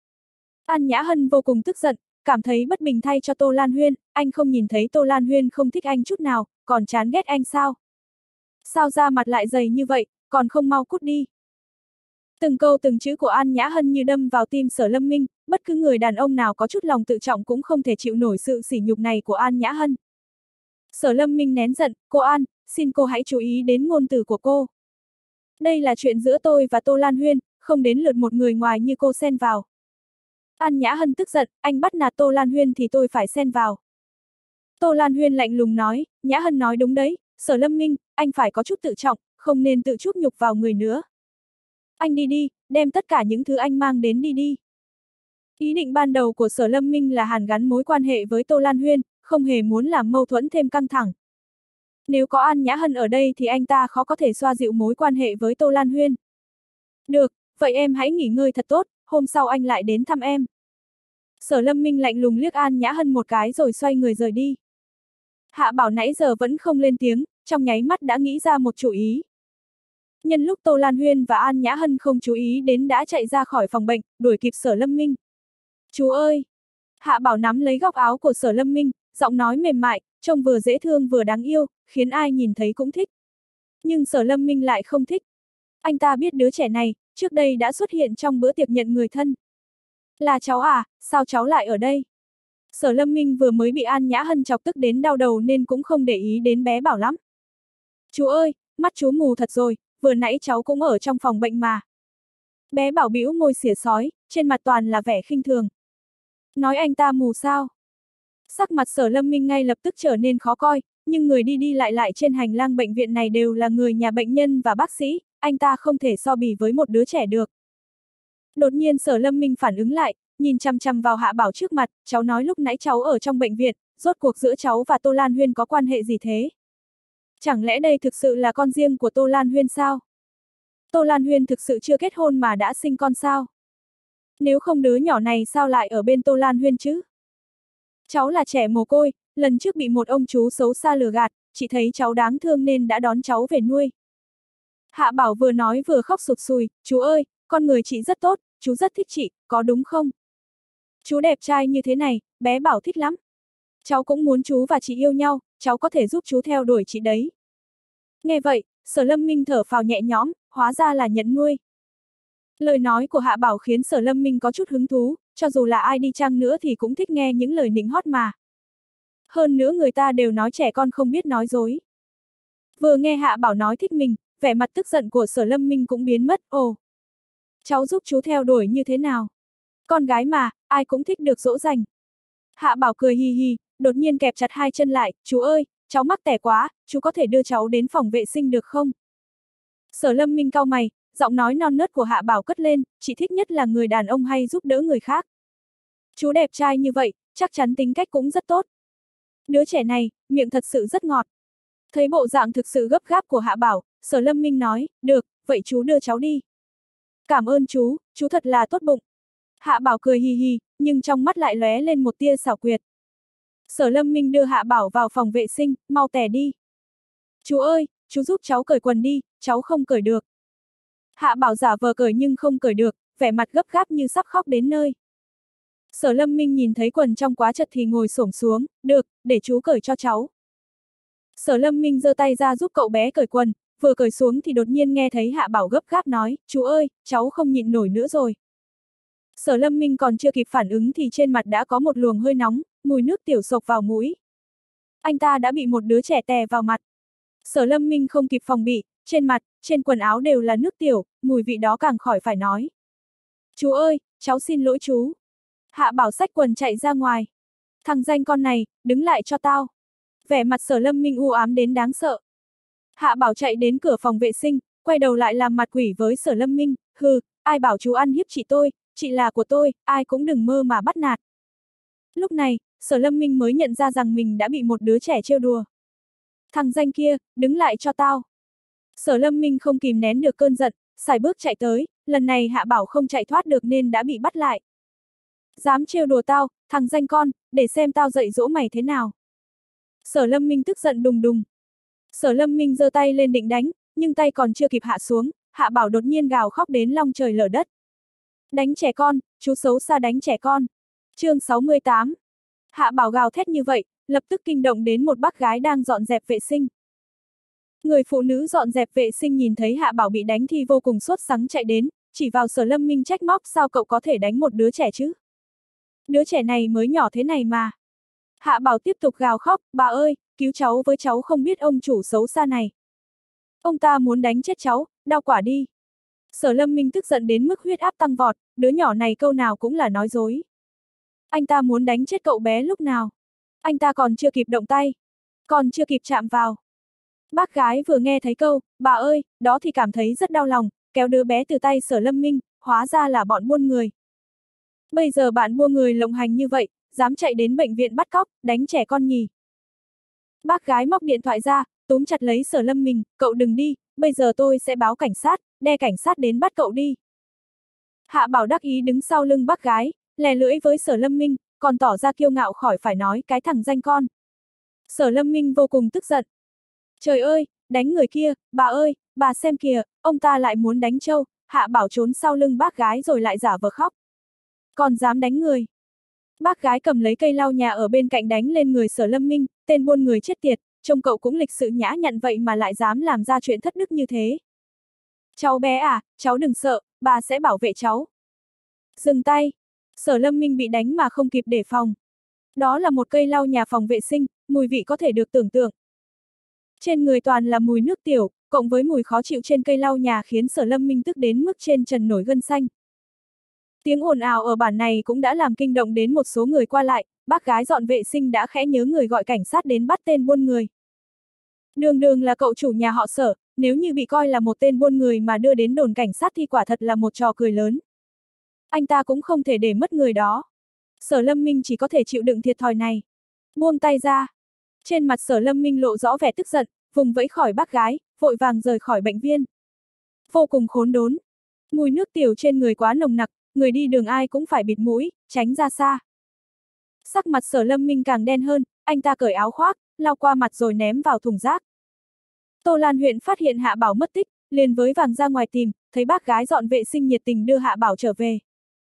An Nhã Hân vô cùng tức giận, cảm thấy bất bình thay cho Tô Lan Huyên, anh không nhìn thấy Tô Lan Huyên không thích anh chút nào, còn chán ghét anh sao? Sao da mặt lại dày như vậy, còn không mau cút đi. Từng câu từng chữ của An Nhã Hân như đâm vào tim Sở Lâm Minh, bất cứ người đàn ông nào có chút lòng tự trọng cũng không thể chịu nổi sự sỉ nhục này của An Nhã Hân. Sở Lâm Minh nén giận, cô An, xin cô hãy chú ý đến ngôn từ của cô. Đây là chuyện giữa tôi và Tô Lan Huyên, không đến lượt một người ngoài như cô xen vào. An Nhã Hân tức giận, anh bắt nạt Tô Lan Huyên thì tôi phải xen vào. Tô Lan Huyên lạnh lùng nói, Nhã Hân nói đúng đấy, Sở Lâm Minh, anh phải có chút tự trọng, không nên tự chuốc nhục vào người nữa. Anh đi đi, đem tất cả những thứ anh mang đến đi đi. Ý định ban đầu của Sở Lâm Minh là hàn gắn mối quan hệ với Tô Lan Huyên, không hề muốn làm mâu thuẫn thêm căng thẳng. Nếu có An Nhã Hân ở đây thì anh ta khó có thể xoa dịu mối quan hệ với Tô Lan Huyên. Được, vậy em hãy nghỉ ngơi thật tốt, hôm sau anh lại đến thăm em. Sở Lâm Minh lạnh lùng liếc An Nhã Hân một cái rồi xoay người rời đi. Hạ Bảo nãy giờ vẫn không lên tiếng, trong nháy mắt đã nghĩ ra một chủ ý. Nhân lúc Tô Lan Huyên và An Nhã Hân không chú ý đến đã chạy ra khỏi phòng bệnh, đuổi kịp Sở Lâm Minh. Chú ơi! Hạ Bảo nắm lấy góc áo của Sở Lâm Minh, giọng nói mềm mại, trông vừa dễ thương vừa đáng yêu, khiến ai nhìn thấy cũng thích. Nhưng Sở Lâm Minh lại không thích. Anh ta biết đứa trẻ này, trước đây đã xuất hiện trong bữa tiệc nhận người thân. Là cháu à, sao cháu lại ở đây? Sở Lâm Minh vừa mới bị An Nhã Hân chọc tức đến đau đầu nên cũng không để ý đến bé Bảo lắm. Chú ơi, mắt chú mù thật rồi, vừa nãy cháu cũng ở trong phòng bệnh mà. Bé Bảo bĩu môi xỉa sói, trên mặt toàn là vẻ khinh thường. Nói anh ta mù sao? Sắc mặt Sở Lâm Minh ngay lập tức trở nên khó coi, nhưng người đi đi lại lại trên hành lang bệnh viện này đều là người nhà bệnh nhân và bác sĩ, anh ta không thể so bì với một đứa trẻ được. Đột nhiên Sở Lâm Minh phản ứng lại, nhìn chăm chăm vào Hạ Bảo trước mặt, cháu nói lúc nãy cháu ở trong bệnh viện, rốt cuộc giữa cháu và Tô Lan Huyên có quan hệ gì thế? Chẳng lẽ đây thực sự là con riêng của Tô Lan Huyên sao? Tô Lan Huyên thực sự chưa kết hôn mà đã sinh con sao? Nếu không đứa nhỏ này sao lại ở bên Tô Lan Huyên chứ? Cháu là trẻ mồ côi, lần trước bị một ông chú xấu xa lừa gạt, chị thấy cháu đáng thương nên đã đón cháu về nuôi. Hạ Bảo vừa nói vừa khóc sụt sùi, chú ơi, con người chị rất tốt, chú rất thích chị, có đúng không? Chú đẹp trai như thế này, bé Bảo thích lắm. Cháu cũng muốn chú và chị yêu nhau, cháu có thể giúp chú theo đuổi chị đấy. Nghe vậy, Sở Lâm Minh thở phào nhẹ nhõm, hóa ra là nhận nuôi. Lời nói của Hạ Bảo khiến Sở Lâm Minh có chút hứng thú, cho dù là ai đi chăng nữa thì cũng thích nghe những lời nịnh hót mà. Hơn nữa người ta đều nói trẻ con không biết nói dối. Vừa nghe Hạ Bảo nói thích mình, vẻ mặt tức giận của Sở Lâm Minh cũng biến mất, ồ. Cháu giúp chú theo đuổi như thế nào? Con gái mà, ai cũng thích được dỗ dành. Hạ Bảo cười hi hi, đột nhiên kẹp chặt hai chân lại, chú ơi, cháu mắc tẻ quá, chú có thể đưa cháu đến phòng vệ sinh được không? Sở Lâm Minh cau mày, giọng nói non nớt của Hạ Bảo cất lên, chị thích nhất là người đàn ông hay giúp đỡ người khác. Chú đẹp trai như vậy, chắc chắn tính cách cũng rất tốt. Đứa trẻ này, miệng thật sự rất ngọt. Thấy bộ dạng thực sự gấp gáp của Hạ Bảo, Sở Lâm Minh nói, được, vậy chú đưa cháu đi. Cảm ơn chú, chú thật là tốt bụng. Hạ Bảo cười hi hi, nhưng trong mắt lại lóe lên một tia xảo quyệt. Sở Lâm Minh đưa Hạ Bảo vào phòng vệ sinh, mau tè đi. Chú ơi, chú giúp cháu cởi quần đi, cháu không cởi được. Hạ Bảo giả vờ cởi nhưng không cởi được, vẻ mặt gấp gáp như sắp khóc đến nơi. Sở Lâm Minh nhìn thấy quần trong quá chật thì ngồi xổm xuống, được, để chú cởi cho cháu. Sở Lâm Minh giơ tay ra giúp cậu bé cởi quần, vừa cởi xuống thì đột nhiên nghe thấy Hạ Bảo gấp gáp nói, chú ơi, cháu không nhịn nổi nữa rồi. Sở Lâm Minh còn chưa kịp phản ứng thì trên mặt đã có một luồng hơi nóng, mùi nước tiểu sộc vào mũi. Anh ta đã bị một đứa trẻ tè vào mặt. Sở Lâm Minh không kịp phòng bị, trên mặt, trên quần áo đều là nước tiểu, mùi vị đó càng khỏi phải nói. Chú ơi, cháu xin lỗi chú. Hạ Bảo xách quần chạy ra ngoài. Thằng danh con này, đứng lại cho tao. Vẻ mặt Sở Lâm Minh u ám đến đáng sợ. Hạ Bảo chạy đến cửa phòng vệ sinh, quay đầu lại làm mặt quỷ với Sở Lâm Minh, hừ, ai bảo chú ăn hiếp chị tôi, chị là của tôi, ai cũng đừng mơ mà bắt nạt. Lúc này, Sở Lâm Minh mới nhận ra rằng mình đã bị một đứa trẻ trêu đùa. Thằng danh kia, đứng lại cho tao. Sở Lâm Minh không kìm nén được cơn giận, sải bước chạy tới, lần này Hạ Bảo không chạy thoát được nên đã bị bắt lại. Dám trêu đùa tao, thằng danh con, để xem tao dạy dỗ mày thế nào. Sở Lâm Minh tức giận đùng đùng. Sở Lâm Minh giơ tay lên định đánh, nhưng tay còn chưa kịp hạ xuống, Hạ Bảo đột nhiên gào khóc đến long trời lở đất. Đánh trẻ con, chú xấu xa đánh trẻ con. Chương sáu mươi tám. Hạ Bảo gào thét như vậy, lập tức kinh động đến một bác gái đang dọn dẹp vệ sinh. Người phụ nữ dọn dẹp vệ sinh nhìn thấy Hạ Bảo bị đánh thì vô cùng sốt sắng chạy đến, chỉ vào Sở Lâm Minh trách móc sao cậu có thể đánh một đứa trẻ chứ? Đứa trẻ này mới nhỏ thế này mà. Hạ Bảo tiếp tục gào khóc, bà ơi, cứu cháu với, cháu không biết ông chủ xấu xa này. Ông ta muốn đánh chết cháu, đau quả đi. Sở Lâm Minh tức giận đến mức huyết áp tăng vọt, đứa nhỏ này câu nào cũng là nói dối. Anh ta muốn đánh chết cậu bé lúc nào? Anh ta còn chưa kịp động tay, còn chưa kịp chạm vào. Bác gái vừa nghe thấy câu, bà ơi, đó thì cảm thấy rất đau lòng, kéo đứa bé từ tay Sở Lâm Minh, hóa ra là bọn buôn người. Bây giờ bạn buôn người lộng hành như vậy, dám chạy đến bệnh viện bắt cóc, đánh trẻ con nhỉ. Bác gái móc điện thoại ra, túm chặt lấy Sở Lâm Minh, cậu đừng đi, bây giờ tôi sẽ báo cảnh sát, đe cảnh sát đến bắt cậu đi. Hạ Bảo đắc ý đứng sau lưng bác gái, lè lưỡi với Sở Lâm Minh, còn tỏ ra kiêu ngạo khỏi phải nói cái thằng danh con. Sở Lâm Minh vô cùng tức giận. Trời ơi, đánh người kia, bà ơi, bà xem kìa, ông ta lại muốn đánh trâu. Hạ Bảo trốn sau lưng bác gái rồi lại giả vờ khóc. Còn dám đánh người. Bác gái cầm lấy cây lau nhà ở bên cạnh đánh lên người Sở Lâm Minh, tên buôn người chết tiệt, trông cậu cũng lịch sự nhã nhặn vậy mà lại dám làm ra chuyện thất đức như thế. Cháu bé à, cháu đừng sợ, bà sẽ bảo vệ cháu. Dừng tay. Sở Lâm Minh bị đánh mà không kịp đề phòng. Đó là một cây lau nhà phòng vệ sinh, mùi vị có thể được tưởng tượng. Trên người toàn là mùi nước tiểu, cộng với mùi khó chịu trên cây lau nhà khiến Sở Lâm Minh tức đến mức trên trần nổi gân xanh. Tiếng ồn ào ở bản này cũng đã làm kinh động đến một số người qua lại, bác gái dọn vệ sinh đã khẽ nhớ người gọi cảnh sát đến bắt tên buôn người. Đường đường là cậu chủ nhà họ Sở, nếu như bị coi là một tên buôn người mà đưa đến đồn cảnh sát thì quả thật là một trò cười lớn. Anh ta cũng không thể để mất người đó. Sở Lâm Minh chỉ có thể chịu đựng thiệt thòi này. Buông tay ra. Trên mặt Sở Lâm Minh lộ rõ vẻ tức giận, vùng vẫy khỏi bác gái, vội vàng rời khỏi bệnh viện. Vô cùng khốn đốn. Mùi nước tiểu trên người quá nồng nặc, người đi đường ai cũng phải bịt mũi, tránh ra xa. Sắc mặt Sở Lâm Minh càng đen hơn, anh ta cởi áo khoác, lau qua mặt rồi ném vào thùng rác. Tô Lan huyện phát hiện Hạ Bảo mất tích, liền với vàng ra ngoài tìm, thấy bác gái dọn vệ sinh nhiệt tình đưa Hạ Bảo trở về.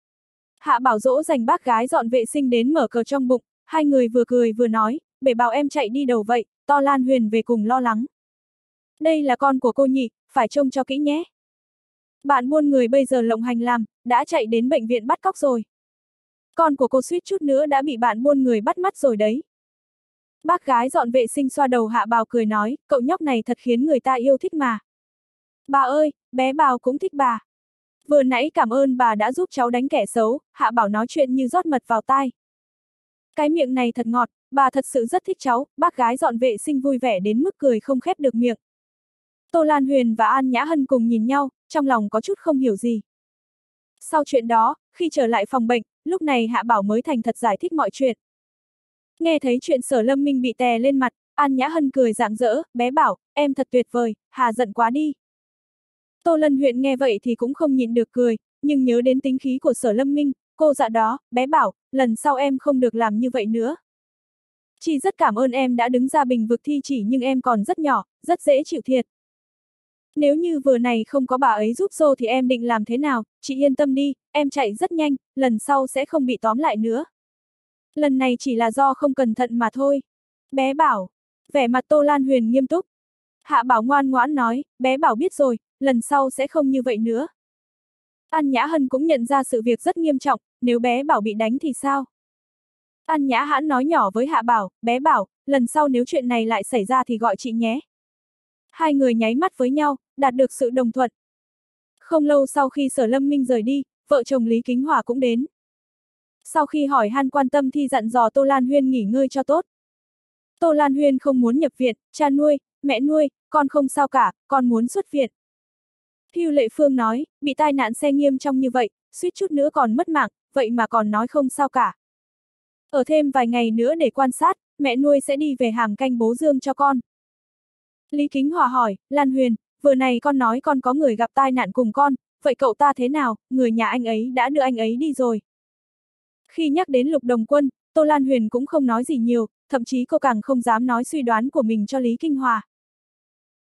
Hạ Bảo dỗ dành bác gái dọn vệ sinh đến mở cờ trong bụng, hai người vừa cười vừa nói, bể bảo em chạy đi đâu vậy, To Lan Huyền về cùng lo lắng. Đây là con của cô nhỉ, phải trông cho kỹ nhé. Bạn buôn người bây giờ lộng hành làm, đã chạy đến bệnh viện bắt cóc rồi. Con của cô suýt chút nữa đã bị bạn buôn người bắt mắt rồi đấy. Bác gái dọn vệ sinh xoa đầu Hạ Bảo cười nói, cậu nhóc này thật khiến người ta yêu thích mà. Bà ơi, bé Bảo cũng thích bà. Vừa nãy cảm ơn bà đã giúp cháu đánh kẻ xấu, Hạ Bảo nói chuyện như rót mật vào tai. Cái miệng này thật ngọt, bà thật sự rất thích cháu, bác gái dọn vệ sinh vui vẻ đến mức cười không khép được miệng. Tô Lan Huyền và An Nhã Hân cùng nhìn nhau, trong lòng có chút không hiểu gì. Sau chuyện đó, khi trở lại phòng bệnh, lúc này Hạ Bảo mới thành thật giải thích mọi chuyện. Nghe thấy chuyện Sở Lâm Minh bị tè lên mặt, An Nhã Hân cười rạng rỡ, bé Bảo, em thật tuyệt vời, hà giận quá đi. Tô Lân Huyện nghe vậy thì cũng không nhịn được cười, nhưng nhớ đến tính khí của Sở Lâm Minh, cô dạ đó, bé Bảo, lần sau em không được làm như vậy nữa. Chị rất cảm ơn em đã đứng ra bình vực thi chỉ nhưng em còn rất nhỏ, rất dễ chịu thiệt. Nếu như vừa này không có bà ấy giúp dô thì em định làm thế nào, chị yên tâm đi, em chạy rất nhanh, lần sau sẽ không bị tóm lại nữa. Lần này chỉ là do không cẩn thận mà thôi. Bé Bảo, vẻ mặt Tô Lan Huyền nghiêm túc. Hạ Bảo ngoan ngoãn nói, bé Bảo biết rồi, lần sau sẽ không như vậy nữa. An Nhã Hân cũng nhận ra sự việc rất nghiêm trọng, nếu bé Bảo bị đánh thì sao? An Nhã Hãn nói nhỏ với Hạ Bảo, bé Bảo, lần sau nếu chuyện này lại xảy ra thì gọi chị nhé. Hai người nháy mắt với nhau, đạt được sự đồng thuận. Không lâu sau khi Sở Lâm Minh rời đi, vợ chồng Lý Kính Hòa cũng đến. Sau khi hỏi han quan tâm thì dặn dò Tô Lan Huyên nghỉ ngơi cho tốt. Tô Lan Huyên không muốn nhập viện, cha nuôi, mẹ nuôi, con không sao cả, con muốn xuất viện. Hưu Lệ Phương nói, bị tai nạn xe nghiêm trọng như vậy, suýt chút nữa còn mất mạng, vậy mà còn nói không sao cả. Ở thêm vài ngày nữa để quan sát, mẹ nuôi sẽ đi về Hàm Canh bố Dương cho con. Lý Kính Hòa hỏi, Lan Huyền, vừa này con nói con có người gặp tai nạn cùng con, vậy cậu ta thế nào, người nhà anh ấy đã đưa anh ấy đi rồi. Khi nhắc đến Lục Đồng Quân, Tô Lan Huyền cũng không nói gì nhiều, thậm chí cô càng không dám nói suy đoán của mình cho Lý Kinh Hòa.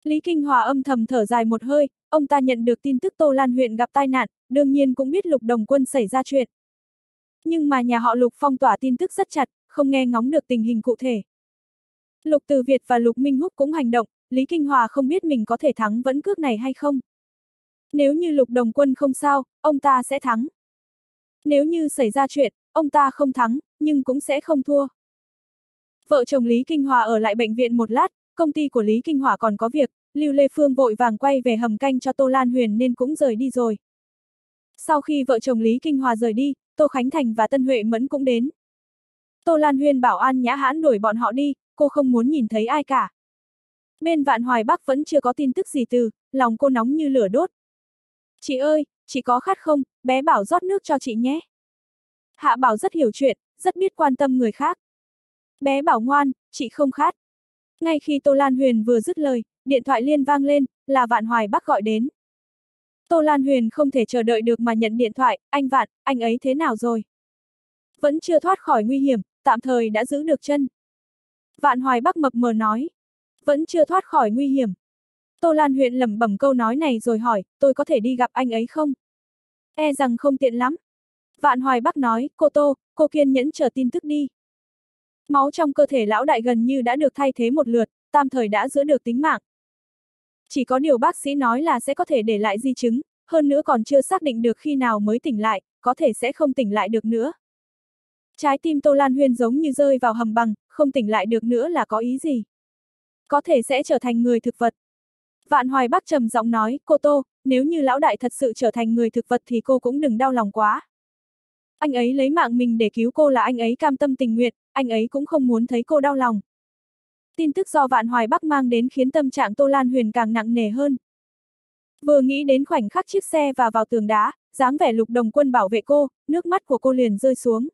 Lý Kinh Hòa âm thầm thở dài một hơi, ông ta nhận được tin tức Tô Lan huyện gặp tai nạn, đương nhiên cũng biết Lục Đồng Quân xảy ra chuyện. Nhưng mà nhà họ Lục phong tỏa tin tức rất chặt, không nghe ngóng được tình hình cụ thể. Lục Từ Việt và Lục Minh Húc cũng hành động, Lý Kinh Hòa không biết mình có thể thắng vẫn cước này hay không. Nếu như Lục Đồng Quân không sao, ông ta sẽ thắng. Nếu như xảy ra chuyện, ông ta không thắng, nhưng cũng sẽ không thua. Vợ chồng Lý Kinh Hòa ở lại bệnh viện một lát, công ty của Lý Kinh Hòa còn có việc, Lưu Lê Phương vội vàng quay về hầm canh cho Tô Lan Huyền nên cũng rời đi rồi. Sau khi vợ chồng Lý Kinh Hòa rời đi, Tô Khánh Thành và Tân Huệ Mẫn cũng đến. Tô Lan Huyền bảo An Nhã Hãn đuổi bọn họ đi, cô không muốn nhìn thấy ai cả. Bên Vạn Hoài Bắc vẫn chưa có tin tức gì từ, lòng cô nóng như lửa đốt. Chị ơi, chị có khát không, bé Bảo rót nước cho chị nhé. Hạ Bảo rất hiểu chuyện, rất biết quan tâm người khác. Bé Bảo ngoan, chị không khát. Ngay khi Tô Lan Huyền vừa dứt lời, điện thoại liên vang lên, là Vạn Hoài Bắc gọi đến. Tô Lan Huyền không thể chờ đợi được mà nhận điện thoại, anh Vạn, anh ấy thế nào rồi? Vẫn chưa thoát khỏi nguy hiểm, tạm thời đã giữ được chân. Vạn Hoài Bắc mập mờ nói. Vẫn chưa thoát khỏi nguy hiểm. Tô Lan Huyền lẩm bẩm câu nói này rồi hỏi, tôi có thể đi gặp anh ấy không? E rằng không tiện lắm. Vạn Hoài Bắc nói, cô Tô, cô kiên nhẫn chờ tin tức đi. Máu trong cơ thể lão đại gần như đã được thay thế một lượt, tạm thời đã giữ được tính mạng. Chỉ có điều bác sĩ nói là sẽ có thể để lại di chứng, hơn nữa còn chưa xác định được khi nào mới tỉnh lại, có thể sẽ không tỉnh lại được nữa. Trái tim Tô Lan Huyền giống như rơi vào hầm băng, không tỉnh lại được nữa là có ý gì? Có thể sẽ trở thành người thực vật. Vạn Hoài Bắc trầm giọng nói, cô Tô, nếu như lão đại thật sự trở thành người thực vật thì cô cũng đừng đau lòng quá. Anh ấy lấy mạng mình để cứu cô là anh ấy cam tâm tình nguyện, anh ấy cũng không muốn thấy cô đau lòng. Tin tức do Vạn Hoài Bắc mang đến khiến tâm trạng Tô Lan Huyền càng nặng nề hơn. Vừa nghĩ đến khoảnh khắc chiếc xe và vào tường đá, dáng vẻ Lục Đồng Quân bảo vệ cô, nước mắt của cô liền rơi xuống.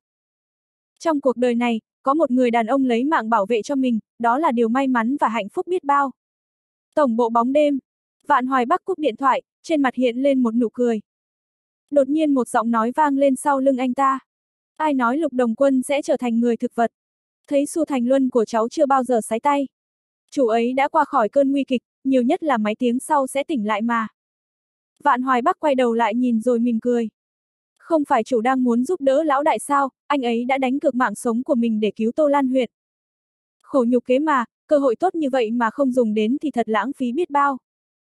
Trong cuộc đời này, có một người đàn ông lấy mạng bảo vệ cho mình, đó là điều may mắn và hạnh phúc biết bao. Tổng bộ bóng đêm. Vạn Hoài Bắc cúp điện thoại, trên mặt hiện lên một nụ cười. Đột nhiên một giọng nói vang lên sau lưng anh ta. Ai nói Lục Đồng Quân sẽ trở thành người thực vật? Thấy Xu Thành Luân của cháu chưa bao giờ sái tay. Chủ ấy đã qua khỏi cơn nguy kịch, nhiều nhất là mấy tiếng sau sẽ tỉnh lại mà. Vạn Hoài Bắc quay đầu lại nhìn rồi mỉm cười. Không phải chủ đang muốn giúp đỡ lão đại sao, anh ấy đã đánh cược mạng sống của mình để cứu Tô Lan Huyệt. Khổ nhục kế mà, cơ hội tốt như vậy mà không dùng đến thì thật lãng phí biết bao.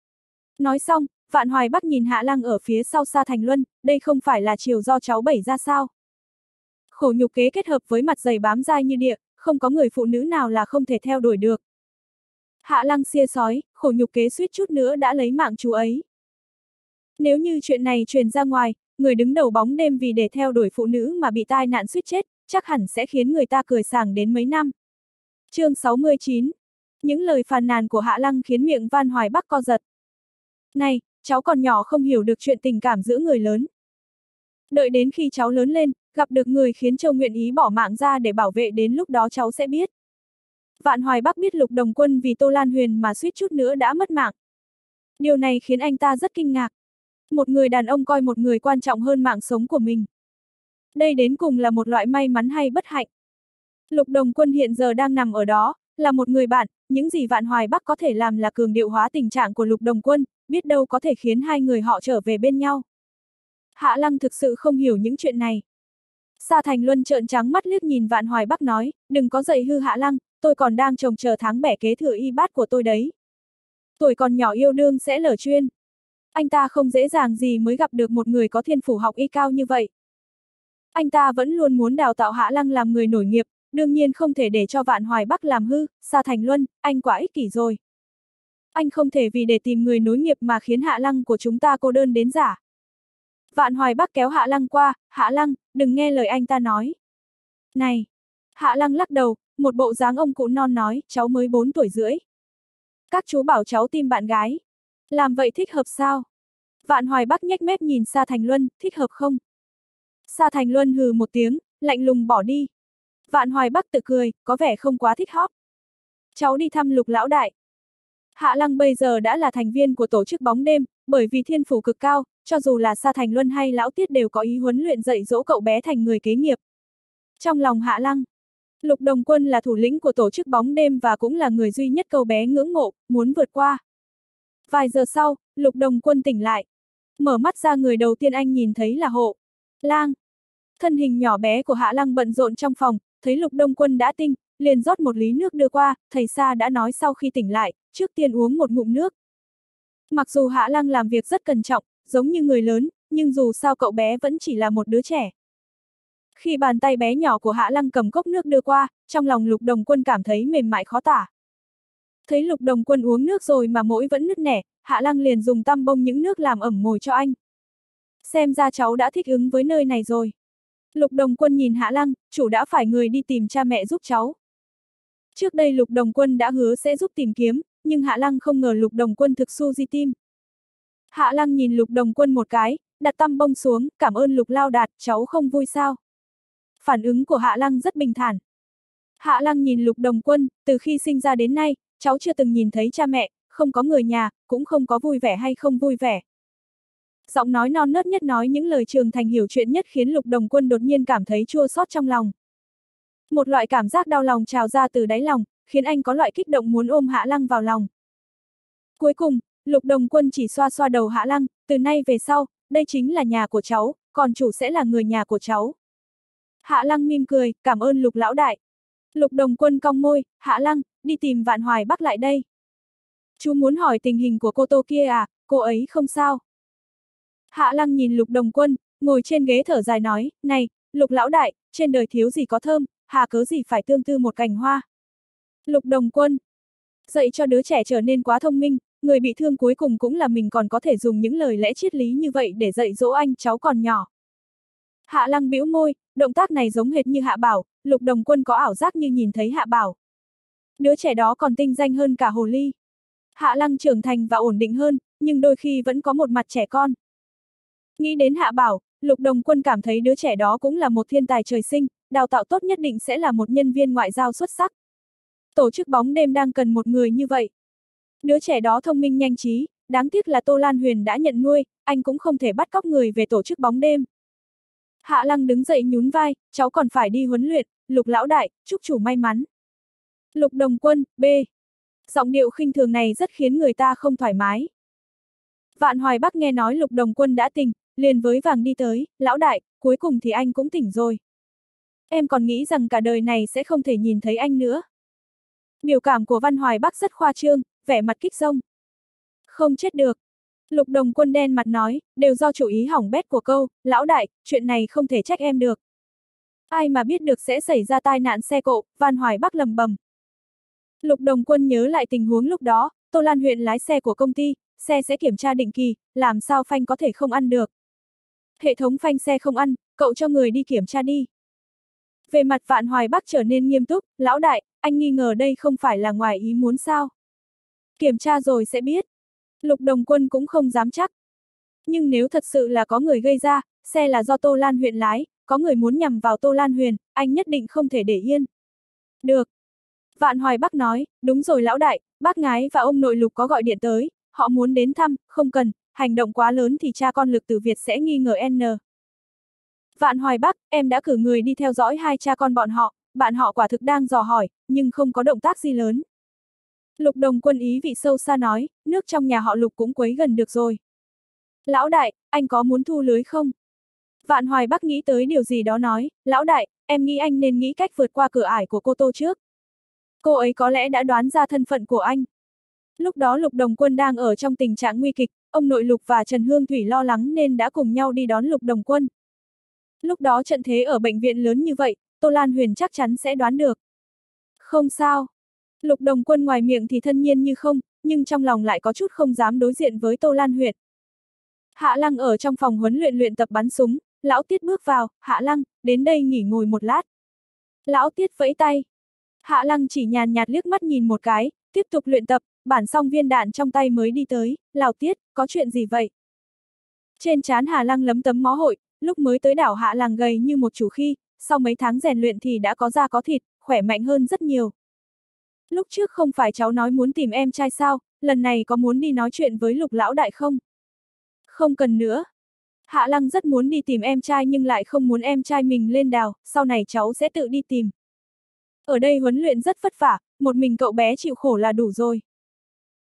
Nói xong, Vạn Hoài Bắc nhìn Hạ Lăng ở phía sau Sa Thành Luân, đây không phải là chiều do cháu bẩy ra sao. Khổ nhục kế kết hợp với mặt dày bám dai như địa, không có người phụ nữ nào là không thể theo đuổi được. Hạ Lăng xia sói, khổ nhục kế suýt chút nữa đã lấy mạng chú ấy. Nếu như chuyện này truyền ra ngoài, người đứng đầu bóng đêm vì để theo đuổi phụ nữ mà bị tai nạn suýt chết, chắc hẳn sẽ khiến người ta cười sảng đến mấy năm. Chương sáu mươi chín. Những lời phàn nàn của Hạ Lăng khiến miệng Vạn Hoài Bắc co giật. Này, cháu còn nhỏ không hiểu được chuyện tình cảm giữa người lớn. Đợi đến khi cháu lớn lên, gặp được người khiến Châu nguyện ý bỏ mạng ra để bảo vệ, đến lúc đó cháu sẽ biết. Vạn Hoài Bắc biết Lục Đồng Quân vì Tô Lan Huyền mà suýt chút nữa đã mất mạng. Điều này khiến anh ta rất kinh ngạc. Một người đàn ông coi một người quan trọng hơn mạng sống của mình. Đây đến cùng là một loại may mắn hay bất hạnh. Lục Đồng Quân hiện giờ đang nằm ở đó, là một người bạn, những gì Vạn Hoài Bắc có thể làm là cường điệu hóa tình trạng của Lục Đồng Quân, biết đâu có thể khiến hai người họ trở về bên nhau. Hạ Lăng thực sự không hiểu những chuyện này. Sa Thành Luân trợn trắng mắt liếc nhìn Vạn Hoài Bắc nói, đừng có dậy hư Hạ Lăng, tôi còn đang trông chờ tháng bẻ kế thừa y bát của tôi đấy. Tuổi còn nhỏ yêu đương sẽ lở chuyên. Anh ta không dễ dàng gì mới gặp được một người có thiên phủ học y cao như vậy. Anh ta vẫn luôn muốn đào tạo Hạ Lăng làm người nổi nghiệp, đương nhiên không thể để cho Vạn Hoài Bắc làm hư. Sa Thành Luân, anh quá ích kỷ rồi. Anh không thể vì để tìm người nối nghiệp mà khiến Hạ Lăng của chúng ta cô đơn đến giả. Vạn Hoài Bắc kéo Hạ Lăng qua, Hạ Lăng, đừng nghe lời anh ta nói. Này! Hạ Lăng lắc đầu, một bộ dáng ông cụ non nói, cháu mới bốn tuổi rưỡi. Các chú bảo cháu tìm bạn gái. Làm vậy thích hợp sao? Vạn Hoài Bắc nhếch mép nhìn Sa Thành Luân, thích hợp không? Sa Thành Luân hừ một tiếng, lạnh lùng bỏ đi. Vạn Hoài Bắc tự cười, có vẻ không quá thích hợp. Cháu đi thăm Lục lão đại. Hạ Lăng bây giờ đã là thành viên của tổ chức bóng đêm, bởi vì thiên phủ cực cao, cho dù là Sa Thành Luân hay Lão Tiết đều có ý huấn luyện dạy dỗ cậu bé thành người kế nghiệp. Trong lòng Hạ Lăng, Lục Đồng Quân là thủ lĩnh của tổ chức bóng đêm và cũng là người duy nhất cậu bé ngưỡng mộ, muốn vượt qua. Vài giờ sau, Lục Đồng Quân tỉnh lại. Mở mắt ra người đầu tiên anh nhìn thấy là Hộ Lang. Thân hình nhỏ bé của Hạ Lăng bận rộn trong phòng, thấy Lục Đồng Quân đã tinh, liền rót một lý nước đưa qua, thầy Sa đã nói sau khi tỉnh lại, trước tiên uống một ngụm nước. Mặc dù Hạ Lăng làm việc rất cẩn trọng, giống như người lớn, nhưng dù sao cậu bé vẫn chỉ là một đứa trẻ. Khi bàn tay bé nhỏ của Hạ Lăng cầm cốc nước đưa qua, trong lòng Lục Đồng Quân cảm thấy mềm mại khó tả. Thấy Lục Đồng Quân uống nước rồi mà mũi vẫn nứt nẻ, Hạ Lăng liền dùng tăm bông những nước làm ẩm mồi cho anh. Xem ra cháu đã thích ứng với nơi này rồi. Lục Đồng Quân nhìn Hạ Lăng, chủ đã phải người đi tìm cha mẹ giúp cháu. Trước đây Lục Đồng Quân đã hứa sẽ giúp tìm kiếm, nhưng Hạ Lăng không ngờ Lục Đồng Quân thực su di tim. Hạ Lăng nhìn Lục Đồng Quân một cái, đặt tăm bông xuống, cảm ơn Lục Lao Đạt, cháu không vui sao? Phản ứng của Hạ Lăng rất bình thản. Hạ Lăng nhìn Lục Đồng Quân, từ khi sinh ra đến nay, cháu chưa từng nhìn thấy cha mẹ, không có người nhà, cũng không có vui vẻ hay không vui vẻ. Giọng nói non nớt nhất nói những lời trưởng thành hiểu chuyện nhất khiến Lục Đồng Quân đột nhiên cảm thấy chua xót trong lòng. Một loại cảm giác đau lòng trào ra từ đáy lòng, khiến anh có loại kích động muốn ôm Hạ Lăng vào lòng. Cuối cùng, Lục Đồng Quân chỉ xoa xoa đầu Hạ Lăng, từ nay về sau, đây chính là nhà của cháu, còn chủ sẽ là người nhà của cháu. Hạ Lăng mỉm cười, cảm ơn Lục lão đại. Lục Đồng Quân cong môi, Hạ Lăng, đi tìm Vạn Hoài Bắc lại đây. Chú muốn hỏi tình hình của cô Tô kia à, cô ấy không sao. Hạ Lăng nhìn Lục Đồng Quân, ngồi trên ghế thở dài nói, này, Lục lão đại, trên đời thiếu gì có thơm, hà cớ gì phải tương tư một cành hoa. Lục Đồng Quân, dạy cho đứa trẻ trở nên quá thông minh, người bị thương cuối cùng cũng là mình, còn có thể dùng những lời lẽ triết lý như vậy để dạy dỗ anh cháu còn nhỏ. Hạ Lăng bĩu môi, động tác này giống hệt như Hạ Bảo, Lục Đồng Quân có ảo giác như nhìn thấy Hạ Bảo. Đứa trẻ đó còn tinh danh hơn cả hồ ly. Hạ Lăng trưởng thành và ổn định hơn, nhưng đôi khi vẫn có một mặt trẻ con. Nghĩ đến Hạ Bảo, Lục Đồng Quân cảm thấy đứa trẻ đó cũng là một thiên tài trời sinh, đào tạo tốt nhất định sẽ là một nhân viên ngoại giao xuất sắc. Tổ chức bóng đêm đang cần một người như vậy. Đứa trẻ đó thông minh nhanh trí, đáng tiếc là Tô Lan Huyền đã nhận nuôi, anh cũng không thể bắt cóc người về tổ chức bóng đêm. Hạ Lăng đứng dậy nhún vai, cháu còn phải đi huấn luyện, Lục lão đại, chúc chủ may mắn. Lục Đồng Quân, B. Giọng điệu khinh thường này rất khiến người ta không thoải mái. Vạn Hoài Bắc nghe nói Lục Đồng Quân đã tỉnh, liền với vàng đi tới, lão đại, cuối cùng thì anh cũng tỉnh rồi. Em còn nghĩ rằng cả đời này sẽ không thể nhìn thấy anh nữa. Biểu cảm của Văn Hoài Bắc rất khoa trương, vẻ mặt kích rông. Không chết được. Lục Đồng Quân đen mặt nói, đều do chủ ý hỏng bét của câu, lão đại, chuyện này không thể trách em được. Ai mà biết được sẽ xảy ra tai nạn xe cộ, Văn Hoài Bắc lầm bầm. Lục Đồng Quân nhớ lại tình huống lúc đó, Tô Lan Huyền lái xe của công ty, xe sẽ kiểm tra định kỳ, làm sao phanh có thể không ăn được. Hệ thống phanh xe không ăn, cậu cho người đi kiểm tra đi. Về mặt Vạn Hoài Bắc trở nên nghiêm túc, lão đại, anh nghi ngờ đây không phải là ngoài ý muốn sao. Kiểm tra rồi sẽ biết. Lục Đồng Quân cũng không dám chắc. Nhưng nếu thật sự là có người gây ra, xe là do Tô Lan Huyền lái, có người muốn nhằm vào Tô Lan Huyền, anh nhất định không thể để yên. Được. Vạn Hoài Bắc nói, đúng rồi lão đại, bác ngái và ông nội Lục có gọi điện tới, họ muốn đến thăm, không cần, hành động quá lớn thì cha con Lực Tử Việt sẽ nghi ngờ N. Vạn Hoài Bắc, em đã cử người đi theo dõi hai cha con bọn họ, bạn họ quả thực đang dò hỏi, nhưng không có động tác gì lớn. Lục Đồng Quân ý vị sâu xa nói, nước trong nhà họ Lục cũng quấy gần được rồi. Lão đại, anh có muốn thu lưới không? Vạn Hoài Bắc nghĩ tới điều gì đó nói, lão đại, em nghĩ anh nên nghĩ cách vượt qua cửa ải của cô Tô trước. Cô ấy có lẽ đã đoán ra thân phận của anh. Lúc đó Lục Đồng Quân đang ở trong tình trạng nguy kịch, ông nội Lục và Trần Hương Thủy lo lắng nên đã cùng nhau đi đón Lục Đồng Quân. Lúc đó trận thế ở bệnh viện lớn như vậy, Tô Lan Huyền chắc chắn sẽ đoán được. Không sao. Lục Đồng Quân ngoài miệng thì thân nhiên như không, nhưng trong lòng lại có chút không dám đối diện với Tô Lan Huyền. Hạ Lăng ở trong phòng huấn luyện luyện tập bắn súng, Lão Tiết bước vào, Hạ Lăng, đến đây nghỉ ngồi một lát. Lão Tiết vẫy tay. Hạ Lăng chỉ nhàn nhạt liếc mắt nhìn một cái, tiếp tục luyện tập, bản xong viên đạn trong tay mới đi tới, Lão Tiết, có chuyện gì vậy? Trên trán Hạ Lăng lấm tấm mó hội, lúc mới tới đảo Hạ Lăng gầy như một chủ khi, sau mấy tháng rèn luyện thì đã có da có thịt, khỏe mạnh hơn rất nhiều. Lúc trước không phải cháu nói muốn tìm em trai sao, lần này có muốn đi nói chuyện với Lục lão đại không? Không cần nữa. Hạ Lăng rất muốn đi tìm em trai nhưng lại không muốn em trai mình lên đào, sau này cháu sẽ tự đi tìm. Ở đây huấn luyện rất vất vả, một mình cậu bé chịu khổ là đủ rồi.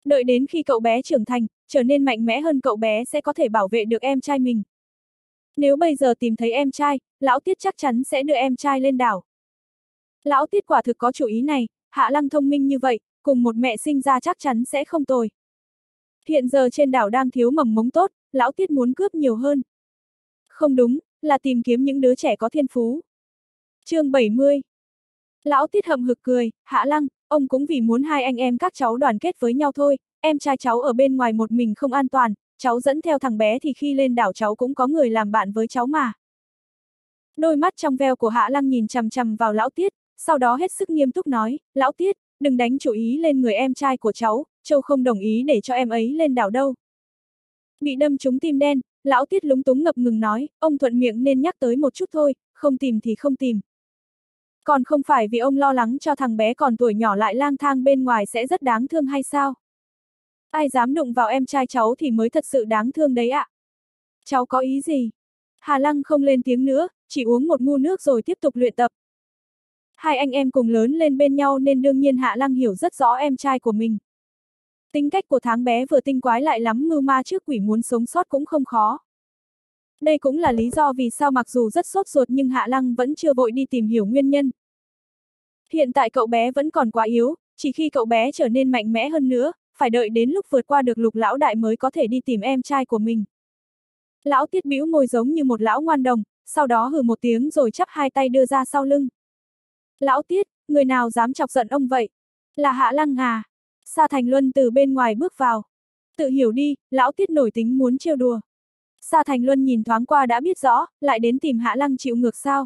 Đợi đến khi cậu bé trưởng thành, trở nên mạnh mẽ hơn cậu bé sẽ có thể bảo vệ được em trai mình. Nếu bây giờ tìm thấy em trai, Lão Tiết chắc chắn sẽ đưa em trai lên đảo. Lão Tiết quả thực có chủ ý này, Hạ Lăng thông minh như vậy, cùng một mẹ sinh ra chắc chắn sẽ không tồi. Hiện giờ trên đảo đang thiếu mầm mống tốt, Lão Tiết muốn cướp nhiều hơn. Không đúng, là tìm kiếm những đứa trẻ có thiên phú. Chương bảy mươi. Lão Tiết hậm hực cười, Hạ Lăng, ông cũng vì muốn hai anh em các cháu đoàn kết với nhau thôi, em trai cháu ở bên ngoài một mình không an toàn, cháu dẫn theo thằng bé thì khi lên đảo cháu cũng có người làm bạn với cháu mà. Đôi mắt trong veo của Hạ Lăng nhìn chằm chằm vào Lão Tiết, sau đó hết sức nghiêm túc nói, Lão Tiết, đừng đánh chủ ý lên người em trai của cháu, Châu không đồng ý để cho em ấy lên đảo đâu. Bị đâm trúng tim đen, Lão Tiết lúng túng ngập ngừng nói, ông thuận miệng nên nhắc tới một chút thôi, không tìm thì không tìm. Còn không phải vì ông lo lắng cho thằng bé còn tuổi nhỏ lại lang thang bên ngoài sẽ rất đáng thương hay sao? Ai dám đụng vào em trai cháu thì mới thật sự đáng thương đấy ạ. Cháu có ý gì? Hà Lăng không lên tiếng nữa, chỉ uống một ngụm nước rồi tiếp tục luyện tập. Hai anh em cùng lớn lên bên nhau nên đương nhiên Hạ Lăng hiểu rất rõ em trai của mình. Tính cách của tháng bé vừa tinh quái lại lắm mưu ma trước quỷ, muốn sống sót cũng không khó. Đây cũng là lý do vì sao mặc dù rất sốt ruột nhưng Hạ Lăng vẫn chưa vội đi tìm hiểu nguyên nhân. Hiện tại cậu bé vẫn còn quá yếu, chỉ khi cậu bé trở nên mạnh mẽ hơn nữa, phải đợi đến lúc vượt qua được Lục lão đại mới có thể đi tìm em trai của mình. Lão Tiết bĩu môi giống như một lão ngoan đồng, sau đó hừ một tiếng rồi chắp hai tay đưa ra sau lưng. Lão Tiết, người nào dám chọc giận ông vậy? Là Hạ Lăng à? Sa Thành Luân từ bên ngoài bước vào. Tự hiểu đi, Lão Tiết nổi tính muốn trêu đùa. Sa Thành Luân nhìn thoáng qua đã biết rõ, lại đến tìm Hạ Lăng chịu ngược sao?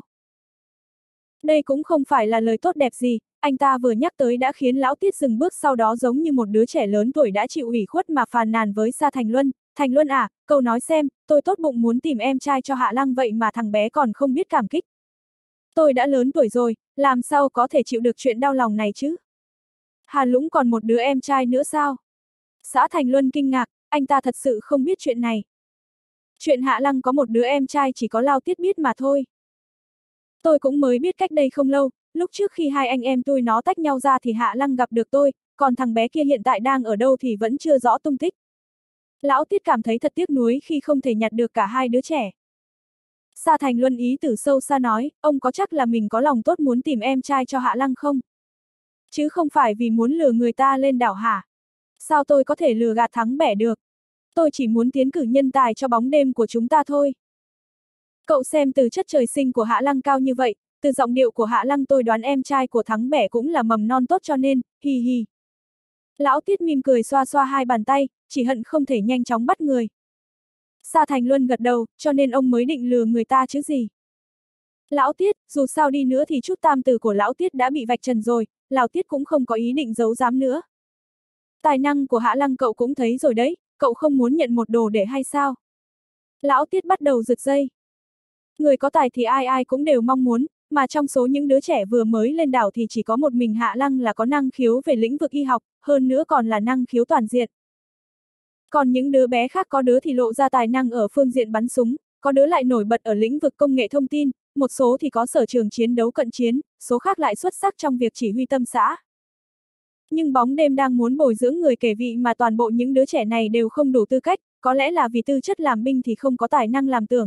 Đây cũng không phải là lời tốt đẹp gì, anh ta vừa nhắc tới đã khiến Lão Tiết dừng bước, sau đó giống như một đứa trẻ lớn tuổi đã chịu ủy khuất mà phàn nàn với Sa Thành Luân. Thành Luân à, cậu nói xem, tôi tốt bụng muốn tìm em trai cho Hạ Lăng vậy mà thằng bé còn không biết cảm kích. Tôi đã lớn tuổi rồi, làm sao có thể chịu được chuyện đau lòng này chứ? Hà Lũng còn một đứa em trai nữa sao? Xã Thành Luân kinh ngạc, anh ta thật sự không biết chuyện này. Chuyện Hạ Lăng có một đứa em trai chỉ có Lao Tiết biết mà thôi. Tôi cũng mới biết cách đây không lâu, lúc trước khi hai anh em tôi nó tách nhau ra thì Hạ Lăng gặp được tôi, còn thằng bé kia hiện tại đang ở đâu thì vẫn chưa rõ tung tích. Lão Tiết cảm thấy thật tiếc nuối khi không thể nhặt được cả hai đứa trẻ. Sa Thành Luân ý tử sâu xa nói, ông có chắc là mình có lòng tốt muốn tìm em trai cho Hạ Lăng không? Chứ không phải vì muốn lừa người ta lên đảo hả? Sao tôi có thể lừa gạt thắng bẻ được? Tôi chỉ muốn tiến cử nhân tài cho bóng đêm của chúng ta thôi. Cậu xem từ chất trời sinh của Hạ Lăng cao như vậy, từ giọng điệu của Hạ Lăng tôi đoán em trai của thắng bẻ cũng là mầm non tốt cho nên, hi hi. Lão Tiết mỉm cười xoa xoa hai bàn tay, chỉ hận không thể nhanh chóng bắt người. Sa Thành Luân gật đầu, cho nên ông mới định lừa người ta chứ gì. Lão Tiết, dù sao đi nữa thì chút tam tử của Lão Tiết đã bị vạch trần rồi, Lão Tiết cũng không có ý định giấu giếm nữa. Tài năng của Hạ Lăng cậu cũng thấy rồi đấy, cậu không muốn nhận một đồ để hay sao? Lão Tiết bắt đầu giật dây. Người có tài thì ai ai cũng đều mong muốn, mà trong số những đứa trẻ vừa mới lên đảo thì chỉ có một mình Hạ Lăng là có năng khiếu về lĩnh vực y học, hơn nữa còn là năng khiếu toàn diện. Còn những đứa bé khác có đứa thì lộ ra tài năng ở phương diện bắn súng, có đứa lại nổi bật ở lĩnh vực công nghệ thông tin, một số thì có sở trường chiến đấu cận chiến, số khác lại xuất sắc trong việc chỉ huy tâm xã. Nhưng bóng đêm đang muốn bồi dưỡng người kể vị mà toàn bộ những đứa trẻ này đều không đủ tư cách, có lẽ là vì tư chất làm binh thì không có tài năng làm tưởng.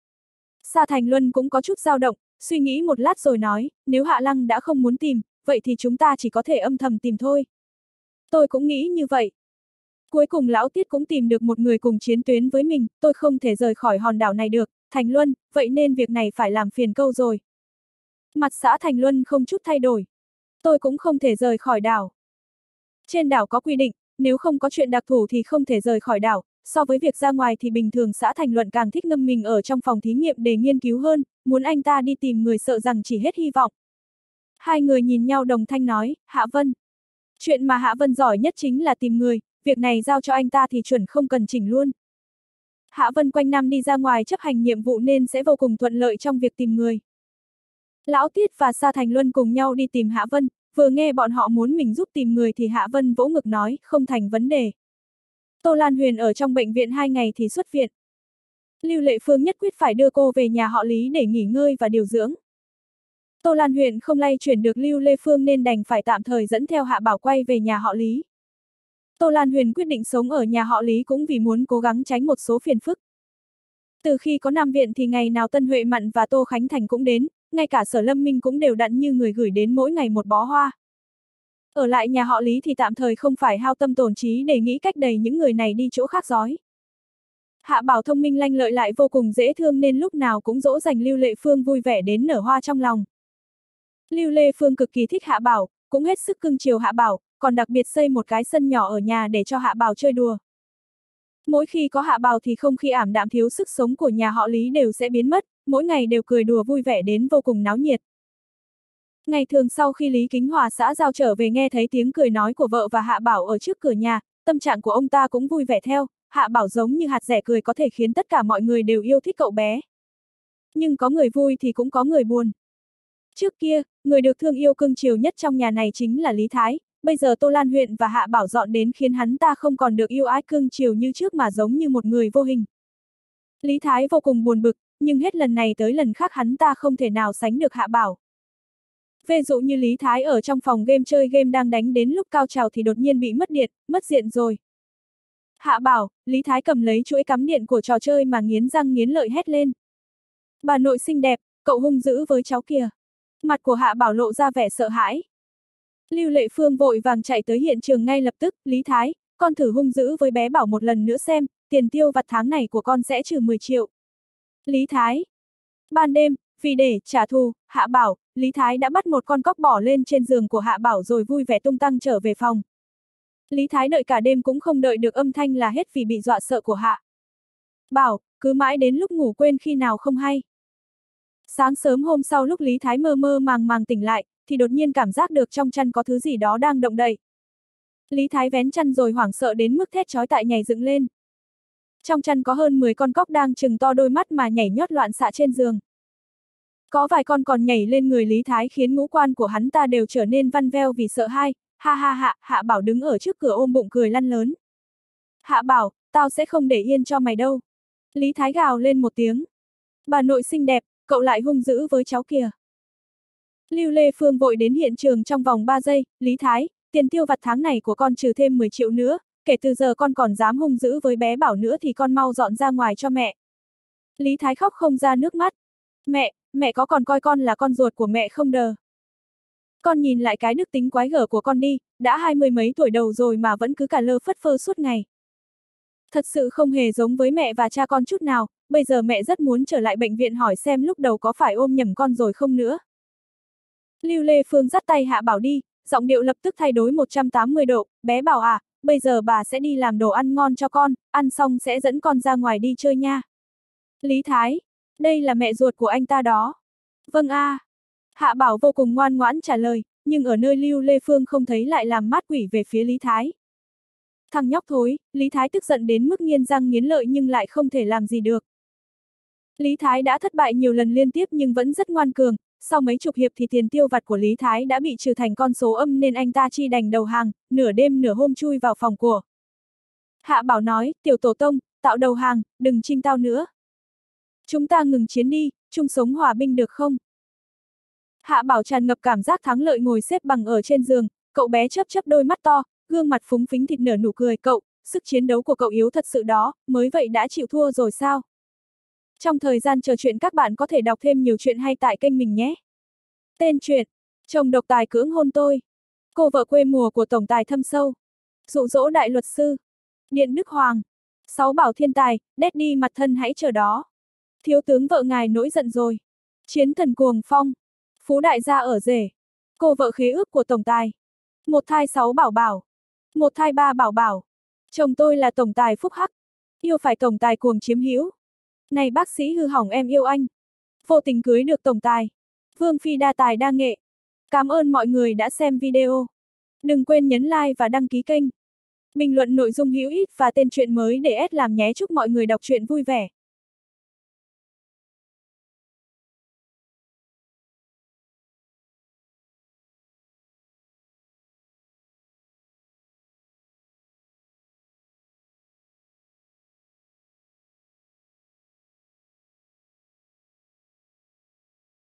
Sa Thành Luân cũng có chút dao động, suy nghĩ một lát rồi nói, nếu Hạ Lăng đã không muốn tìm, vậy thì chúng ta chỉ có thể âm thầm tìm thôi. Tôi cũng nghĩ như vậy. Cuối cùng Lão Tiết cũng tìm được một người cùng chiến tuyến với mình, tôi không thể rời khỏi hòn đảo này được, Thành Luân, vậy nên việc này phải làm phiền câu rồi. Mặt xã Thành Luân không chút thay đổi. Tôi cũng không thể rời khỏi đảo. Trên đảo có quy định, nếu không có chuyện đặc thù thì không thể rời khỏi đảo, so với việc ra ngoài thì bình thường xã Thành Luận càng thích ngâm mình ở trong phòng thí nghiệm để nghiên cứu hơn, muốn anh ta đi tìm người sợ rằng chỉ hết hy vọng. Hai người nhìn nhau đồng thanh nói, Hạ Vân. Chuyện mà Hạ Vân giỏi nhất chính là tìm người, việc này giao cho anh ta thì chuẩn không cần chỉnh luôn. Hạ Vân quanh năm đi ra ngoài chấp hành nhiệm vụ nên sẽ vô cùng thuận lợi trong việc tìm người. Lão Tiết và Sa Thành Luân cùng nhau đi tìm Hạ Vân, vừa nghe bọn họ muốn mình giúp tìm người thì Hạ Vân vỗ ngực nói, không thành vấn đề. Tô Lan Huyền ở trong bệnh viện hai ngày thì xuất viện. Lưu Lệ Phương nhất quyết phải đưa cô về nhà họ Lý để nghỉ ngơi và điều dưỡng. Tô Lan Huyền không lay chuyển được Lưu Lê Phương nên đành phải tạm thời dẫn theo Hạ Bảo quay về nhà họ Lý. Tô Lan Huyền quyết định sống ở nhà họ Lý cũng vì muốn cố gắng tránh một số phiền phức. Từ khi có Nam Viện thì ngày nào Tân Huệ Mặn và Tô Khánh Thành cũng đến, ngay cả Sở Lâm Minh cũng đều đặn như người gửi đến mỗi ngày một bó hoa. Ở lại nhà họ Lý thì tạm thời không phải hao tâm tổn trí để nghĩ cách đẩy những người này đi chỗ khác rói. Hạ Bảo thông minh lanh lợi lại vô cùng dễ thương nên lúc nào cũng dỗ dành Lưu Lệ Phương vui vẻ đến nở hoa trong lòng. Lưu Lệ Phương cực kỳ thích Hạ Bảo, cũng hết sức cưng chiều Hạ Bảo, còn đặc biệt xây một cái sân nhỏ ở nhà để cho Hạ Bảo chơi đùa. Mỗi khi có Hạ Bảo thì không khí ảm đạm thiếu sức sống của nhà họ Lý đều sẽ biến mất, mỗi ngày đều cười đùa vui vẻ đến vô cùng náo nhiệt. Ngày thường sau khi Lý Kính Hòa xã giao trở về nghe thấy tiếng cười nói của vợ và Hạ Bảo ở trước cửa nhà, tâm trạng của ông ta cũng vui vẻ theo, Hạ Bảo giống như hạt dẻ cười có thể khiến tất cả mọi người đều yêu thích cậu bé. Nhưng có người vui thì cũng có người buồn. Trước kia, người được thương yêu cưng chiều nhất trong nhà này chính là Lý Thái, bây giờ Tô Lan Huyện và Hạ Bảo dọn đến khiến hắn ta không còn được yêu ái cưng chiều như trước mà giống như một người vô hình. Lý Thái vô cùng buồn bực, nhưng hết lần này tới lần khác hắn ta không thể nào sánh được Hạ Bảo. Ví dụ như Lý Thái ở trong phòng game chơi game đang đánh đến lúc cao trào thì đột nhiên bị mất điện, mất diện rồi. Hạ Bảo, Lý Thái cầm lấy chuỗi cắm điện của trò chơi mà nghiến răng nghiến lợi hét lên. Bà nội xinh đẹp, cậu hung dữ với cháu kìa. Mặt của Hạ Bảo lộ ra vẻ sợ hãi. Lưu Lệ Phương vội vàng chạy tới hiện trường ngay lập tức, Lý Thái, con thử hung dữ với bé Bảo một lần nữa xem, tiền tiêu vặt tháng này của con sẽ trừ mười triệu. Lý Thái. Ban đêm, vì để trả thù, Hạ Bảo, Lý Thái đã bắt một con cóc bỏ lên trên giường của Hạ Bảo rồi vui vẻ tung tăng trở về phòng. Lý Thái đợi cả đêm cũng không đợi được âm thanh là hết vì bị dọa sợ của Hạ Bảo, cứ mãi đến lúc ngủ quên khi nào không hay. Sáng sớm hôm sau lúc Lý Thái mơ mơ màng màng tỉnh lại, thì đột nhiên cảm giác được trong chăn có thứ gì đó đang động đậy. Lý Thái vén chăn rồi hoảng sợ đến mức thét chói tai nhảy dựng lên. Trong chăn có hơn mười con cóc đang trừng to đôi mắt mà nhảy nhót loạn xạ trên giường. Có vài con còn nhảy lên người Lý Thái khiến ngũ quan của hắn ta đều trở nên văn veo vì sợ hãi. Ha ha ha, Hạ Bảo đứng ở trước cửa ôm bụng cười lăn lớn. Hạ Bảo, tao sẽ không để yên cho mày đâu. Lý Thái gào lên một tiếng. Bà nội xinh đẹp, cậu lại hung dữ với cháu kìa. Lưu Lê Phương vội đến hiện trường trong vòng ba giây, Lý Thái, tiền tiêu vặt tháng này của con trừ thêm mười triệu nữa, kể từ giờ con còn dám hung dữ với bé Bảo nữa thì con mau dọn ra ngoài cho mẹ. Lý Thái khóc không ra nước mắt. Mẹ, mẹ có còn coi con là con ruột của mẹ không đờ? Con nhìn lại cái đức tính quái gở của con đi, đã hai mươi mấy tuổi đầu rồi mà vẫn cứ cả lơ phất phơ suốt ngày. Thật sự không hề giống với mẹ và cha con chút nào, bây giờ mẹ rất muốn trở lại bệnh viện hỏi xem lúc đầu có phải ôm nhầm con rồi không nữa. Lưu Lê Phương dắt tay Hạ Bảo đi, giọng điệu lập tức thay đổi một trăm tám mươi độ, bé Bảo à, bây giờ bà sẽ đi làm đồ ăn ngon cho con, ăn xong sẽ dẫn con ra ngoài đi chơi nha. Lý Thái, đây là mẹ ruột của anh ta đó. Vâng a. À. Hạ Bảo vô cùng ngoan ngoãn trả lời, nhưng ở nơi Lưu Lê Phương không thấy lại làm mát quỷ về phía Lý Thái. Thằng nhóc thối, Lý Thái tức giận đến mức nghiến răng nghiến lợi nhưng lại không thể làm gì được. Lý Thái đã thất bại nhiều lần liên tiếp nhưng vẫn rất ngoan cường, sau mấy chục hiệp thì tiền tiêu vặt của Lý Thái đã bị trừ thành con số âm nên anh ta chi đành đầu hàng, nửa đêm nửa hôm chui vào phòng của Hạ Bảo nói, tiểu tổ tông, tạo đầu hàng, đừng chinh tao nữa. Chúng ta ngừng chiến đi, chung sống hòa bình được không? Hạ Bảo tràn ngập cảm giác thắng lợi ngồi xếp bằng ở trên giường, cậu bé chớp chớp đôi mắt to, gương mặt phúng phính thịt nở nụ cười, cậu, sức chiến đấu của cậu yếu thật sự đó, mới vậy đã chịu thua rồi sao? Trong thời gian chờ chuyện các bạn có thể đọc thêm nhiều chuyện hay tại kênh mình nhé. Tên truyện, chồng độc tài cưỡng hôn tôi, cô vợ quê mùa của tổng tài thâm sâu, dụ dỗ đại luật sư, Điện Đức Hoàng, sáu bảo thiên tài, Daddy mặt thân hãy chờ đó. Thiếu tướng vợ ngài nổi giận rồi. Chiến thần cuồng phong, phú đại gia ở rể, cô vợ khế ước của tổng tài, một thai sáu bảo bảo, một thai ba bảo bảo. Chồng tôi là tổng tài phúc hắc, yêu phải tổng tài cuồng chiếm hữu. Này bác sĩ hư hỏng em yêu anh, vô tình cưới được tổng tài. Vương phi đa tài đa nghệ. Cảm ơn mọi người đã xem video. Đừng quên nhấn like và đăng ký kênh. Bình luận nội dung hữu ích và tên truyện mới để ép làm nhé. Chúc mọi người đọc truyện vui vẻ.